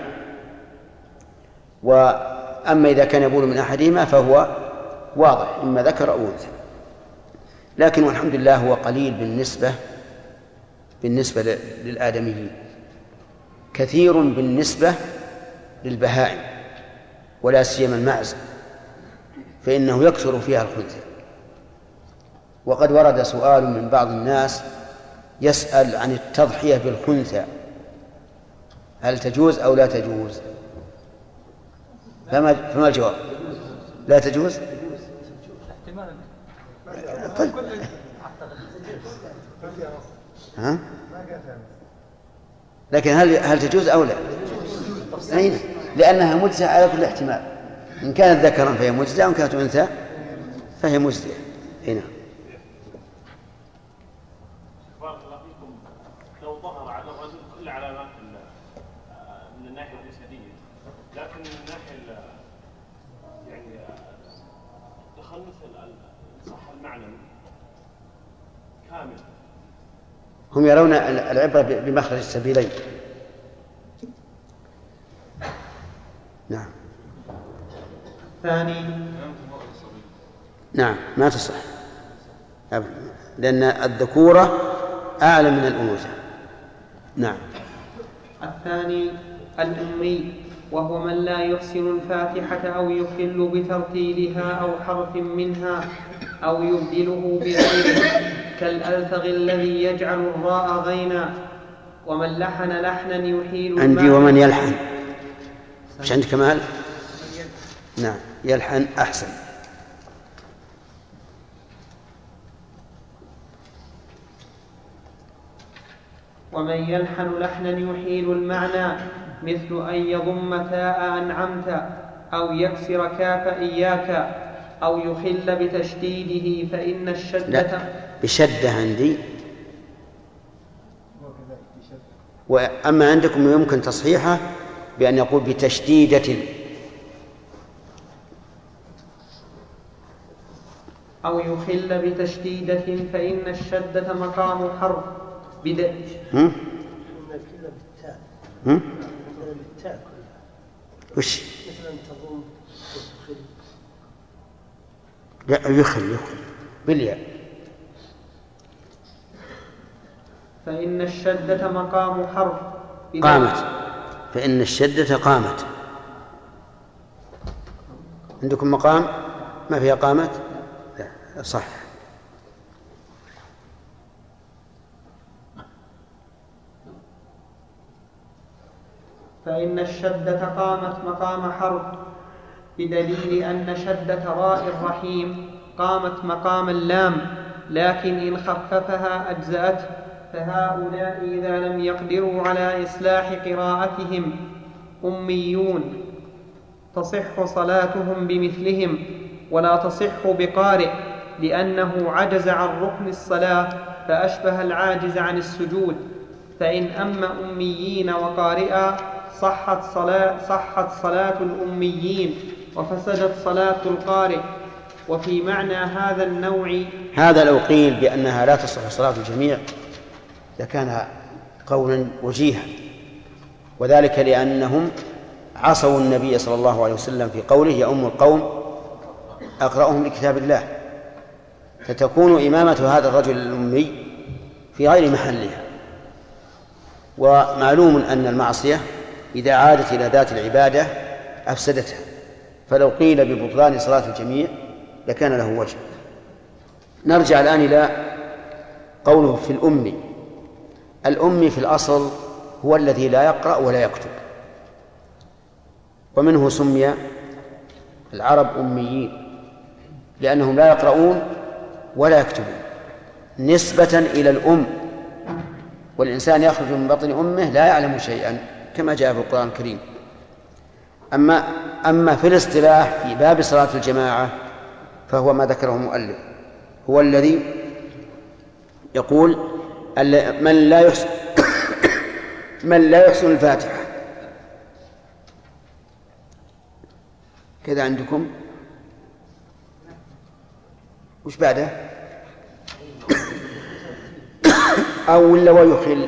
[SPEAKER 2] وأما إذا كان يبول من أحدهما فهو واضح إما ذكر أو أنثى. لكن والحمد لله هو قليل بالنسبة للآدميين، كثير بالنسبة للبهائم ولا سيما المعز، فإنه يكثر فيها الخنثى. وقد ورد سؤال من بعض الناس يسأل عن التضحية بالخنثى هل تجوز أو لا تجوز؟ فما الجواب؟ لا تجوز؟ طيب. ها؟ لكن هل تجوز أو لا؟ أين؟ لأنها مجزئة على كل احتمال، إن كانت ذكرا فهي مجزئة وإن كانت أنثى فهي مجزئة. هنا
[SPEAKER 6] بارك الله فيكم، لو ظهر على الرجل كل علامات من الناحية الجسدية، لكن من الناحية يعني تخلف صح المعنى كامل،
[SPEAKER 2] هم يرون العبرة بمخرج السبيلين. نعم.
[SPEAKER 5] ثاني،
[SPEAKER 2] نعم ما تصح لأن الذكورة أعلى من الأنوثة. نعم.
[SPEAKER 5] الثاني الأمي، وهو من لا يحسن الفاتحة أو يخل بترتيلها أو حرف منها أو يبدله بغيره، كالألثغ الذي يجعل الراء غينا. ومن لحن لحنا يحيل
[SPEAKER 2] عندي ومن يلحن. مش عندك كمال؟ نعم يلحن أحسن.
[SPEAKER 5] ومن يلحن لحنا يحيل المعنى، مثل أن يضم تاء أنعمت أو يكسر كاف إياك أو يخل بتشديده، فإن الشدة
[SPEAKER 2] لا بشدة عندي، وأما عندكم يمكن تصحيحه بأن يقول بتشديدة
[SPEAKER 5] أو يخل بتشديدة، فإن الشدة مقام حرف
[SPEAKER 2] وش؟
[SPEAKER 3] مثلا تضم وتخل.
[SPEAKER 2] لا يخل بالياء.
[SPEAKER 5] فإن الشدة مقام حرف
[SPEAKER 2] قامت، فإن الشدة قامت. عندكم مقام ما فيها قامت؟ لا صح.
[SPEAKER 5] فإن الشدة قامت مقام حرف، بدليل أن شدة راء الرحيم قامت مقام اللام، لكن إن خففها أجزأته. فهؤلاء إذا لم يقدروا على إصلاح قراءتهم أميون، تصح صلاتهم بمثلهم، ولا تصح بقارئ، لأنه عجز عن ركن الصلاة فأشبه العاجز عن السجود. فإن أما أميين وقارئا صحت صلاة الأميين وفسدت صلاة القارئ. وفي معنى هذا النوع،
[SPEAKER 2] هذا لو قيل بأنها لا تصح صلاة الجميع لكان قولا وجيها، وذلك لأنهم عصوا النبي صلى الله عليه وسلم في قوله يا أم القوم أقرأهم لكتاب الله، فتكون إمامة هذا الرجل الأمي في غير محلها. ومعلوم أن المعصية إذا عادت إلى ذات العبادة أفسدتها، فلو قيل ببطلان صلاة الجميع لكان له وجه. نرجع الآن إلى قوله في الأمي. الأمي في الأصل هو الذي لا يقرأ ولا يكتب، ومنه سمي العرب أميين لأنهم لا يقرؤون ولا يكتبون، نسبة إلى الأم والإنسان يخرج من بطن أمه لا يعلم شيئا كما جاء في القرآن الكريم. أما في الاصطلاح في باب صلاة الجماعة فهو ما ذكره المؤلف، هو الذي يقول من لا يحسن الفاتحة. كذا عندكم وش بعده؟ أو ولا ويخل؟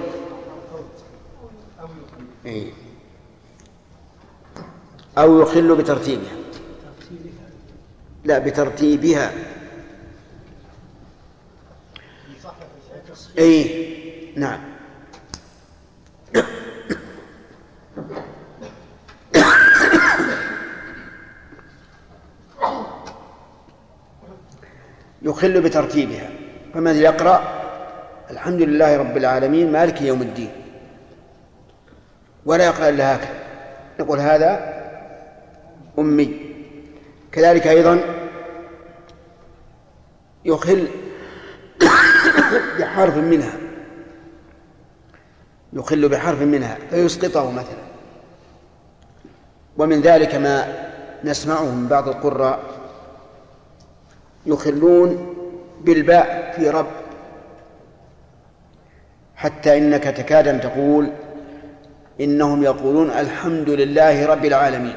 [SPEAKER 2] أو يخل بترتيبها، لا بترتيبها. نعم. يخل بترتيبها، فمن يقرأ الحمد لله رب العالمين مالك يوم الدين ولا يقرأ إلا هكذا نقول هذا أمي. كذلك أيضا يخل بحرف منها، يخل بحرف منها فيسقطه مثلا. ومن ذلك ما نسمعه من بعض القراء يخلون بالباء في رب، حتى إنك تكاد أن تقول إنهم يقولون الحمد لله رب العالمين.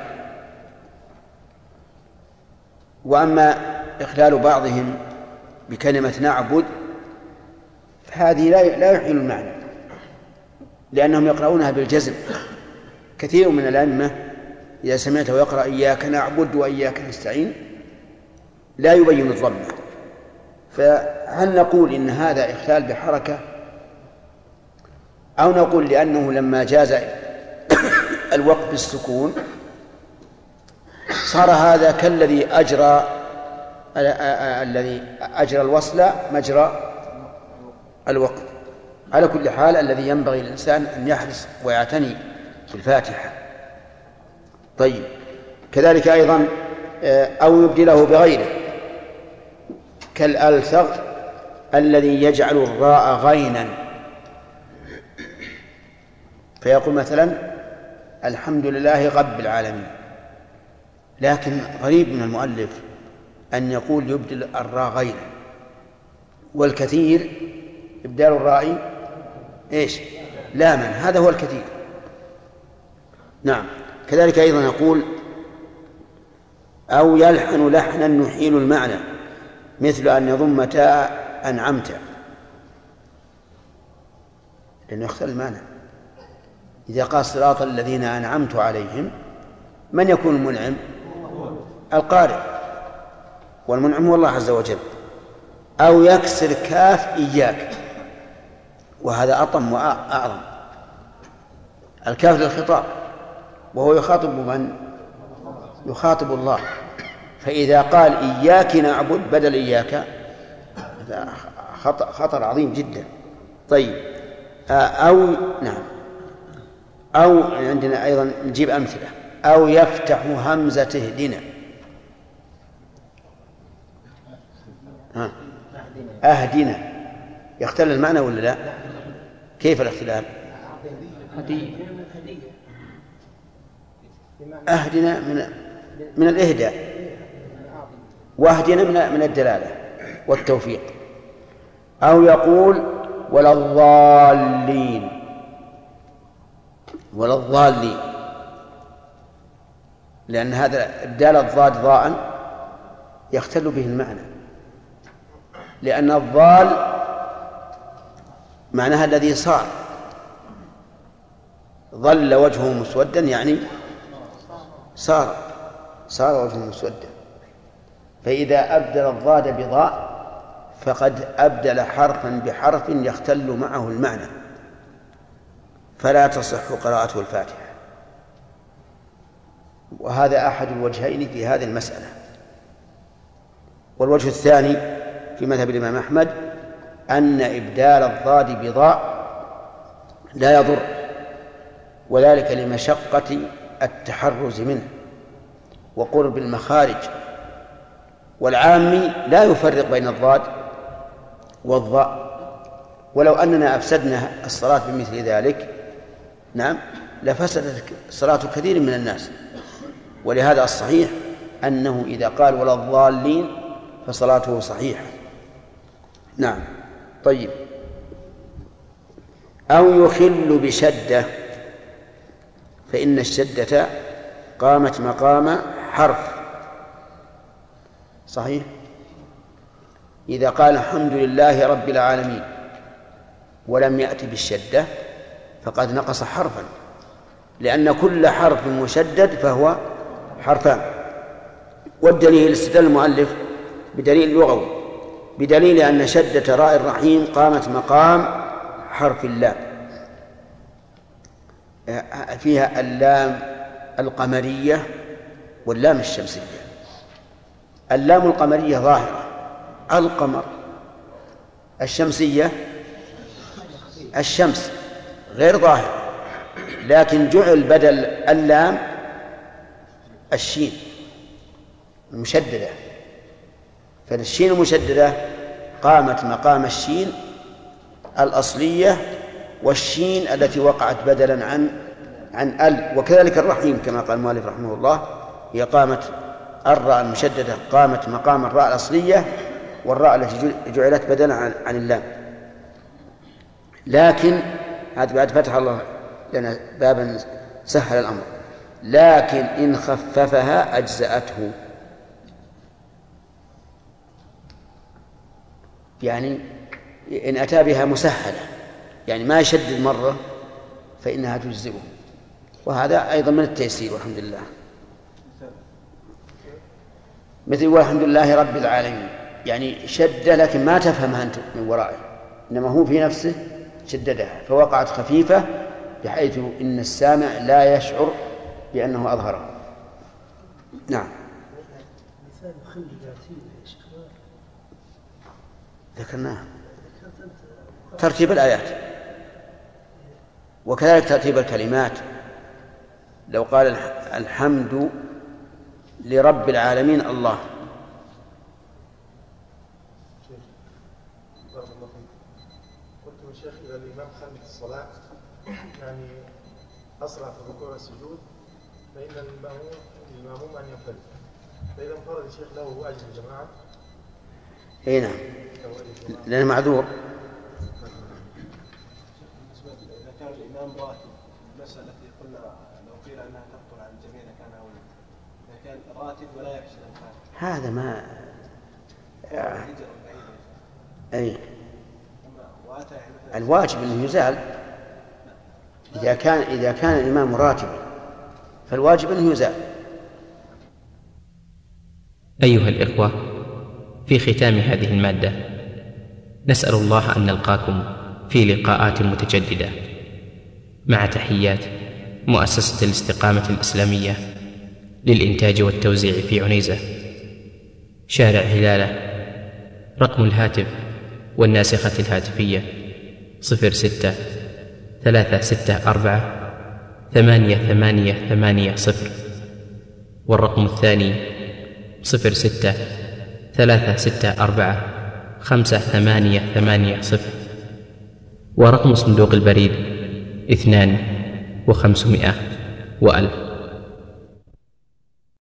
[SPEAKER 2] وأما إخلال بعضهم بكلمة نعبد فهذه لا يحيل المعنى، لأنهم يقرؤونها بالجزم. كثير من الأئمة إذا سمعته يقرأ إياك نعبد وإياك نستعين لا يبين الضمة. فهل نقول إن هذا إخلال بحركة، أو نقول لأنه لما جاز الوقف بالسكون صار هذا كالذي أجرى الوصل مجرى الوقف؟ على كل حال الذي ينبغي الإنسان أن يحرص ويعتني بالفاتحة. طيب، كذلك أيضا أو يبدله بغيره كالألثغ الذي يجعل الراء غينا، فيقول مثلا الحمد لله رب العالمين، لكن غريب من المؤلف أن يقول يبدل الراء غينا، والكثير إبدال الراء لاما، هذا هو الكثير. نعم. كذلك أيضا يقول أو يلحن لحنا نحيل المعنى، مثل أن يضم تاء أنعمت، لأنه يختل المعنى. إذا قال صراط الذين أنعمت عليهم، من يكون المنعم؟ القارئ، والمنعم هو الله عز وجل. أو يكسر كاف إياك، وهذا أطم وأعظم. الكاف للخطاب، وهو يخاطب من؟ يخاطب الله. فإذا قال إياك نعبد بدل إياك هذا خطر عظيم جدا. طيب، أو نعم، أو عندنا أيضا نجيب أمثلة. أو يفتح همزة اهدنا، أهدنا، يختل المعنى ولا لا؟ كيف الاختلال؟ أهدنا من الإهداء، واهدنا من الدلالة والتوفيق. أو يقول ولا الضالين، ولا الضالين، لأن هذا إبدال الضاد ضاء يختل به المعنى، لأن الضال معناها الذي ظل وجهه مسودا، يعني صار وجهه مسودا. فإذا أبدل الضاد بضاء فقد أبدل حرفا بحرف يختل معه المعنى، فلا تصح قراءته الفاتحة. وهذا أحد الوجهين في هذه المسألة. والوجه الثاني في مذهب الإمام أحمد أن إبدال الضاد بضاء لا يضر، وذلك لمشقة التحرز منه وقرب المخارج. والعامي لا يفرق بين الضاد والضاء، ولو أننا أفسدنا الصلاة بمثل ذلك نعم لفسدت صلاة كثير من الناس. ولهذا الصحيح أنه إذا قال ولا الضالين فصلاته صحيحة. نعم. طيب. أو يخل بشدة، فإن الشدة قامت مقام حرف. صحيح. إذا قال الحمد لله رب العالمين ولم يأتي بالشدة فقد نقص حرفا، لأن كل حرف مشدد فهو حرفان. والدليل استدل المؤلف بدليل لغوي، بدليل أن شدة راء الرحيم قامت مقام حرف اللام، فيها اللام القمرية واللام الشمسية. اللام القمرية ظاهرة القمر، الشمسية الشمس غير ظاهرة، لكن جعل بدل اللام الشين المشددة، فالشين المشددة قامت مقام الشين الأصلية والشين التي وقعت بدلا عن ال. وكذلك الرحيم كما قال المؤلف رحمه الله، هي قامت الراء المشددة قامت مقام الراء الأصلية والراء التي جعلت بدلا عن اللام. لكن هذا بعد فتح الله لنا بابا سهل الأمر، لكن إن خففها أجزأته، يعني إن أتى بها مسهلة يعني ما يشدد مرة فإنها تجزئه، وهذا أيضا من التيسير والحمد لله. مثل والحمد لله رب العالمين، يعني شد لكن ما تفهمها أنت من ورائه، إنما هو في نفسه شددها فوقعت خفيفة بحيث إن السامع لا يشعر بأنه أظهره. نعم. ذكرناها ترتيب الآيات وكذلك ترتيب الكلمات. لو قال الحمد لرب العالمين الله،
[SPEAKER 9] قلت يا شيخ إذا الإمام خلف الصلاة يعني أسرع في الركوع والسجود فإن المأموم أن ينفرد، فإذا انفرد الشيخ له أجر الجماعة.
[SPEAKER 2] اي نعم لأنه معذور.
[SPEAKER 12] إذا كان الإمام راتب، المسألة التي قلنا لو قيل أنها تبطل عن الجميع لكان أولى، إذا كان راتب ولا يحسن الفاتحة هذا
[SPEAKER 2] ما أي الواجب أنه يزال. إذا كان الإمام راتبا فالواجب أنه يزال.
[SPEAKER 1] أيها الإخوة، في ختام هذه المادة نسأل الله أن نلقاكم في لقاءات متجددة، مع تحيات مؤسسة الاستقامة الإسلامية للإنتاج والتوزيع في عنيزة، شارع هلالة. رقم الهاتف والناسخة الهاتفية 06-364-8880، والرقم الثاني 06-364-5880، ورقم صندوق البريد 2500 و1000.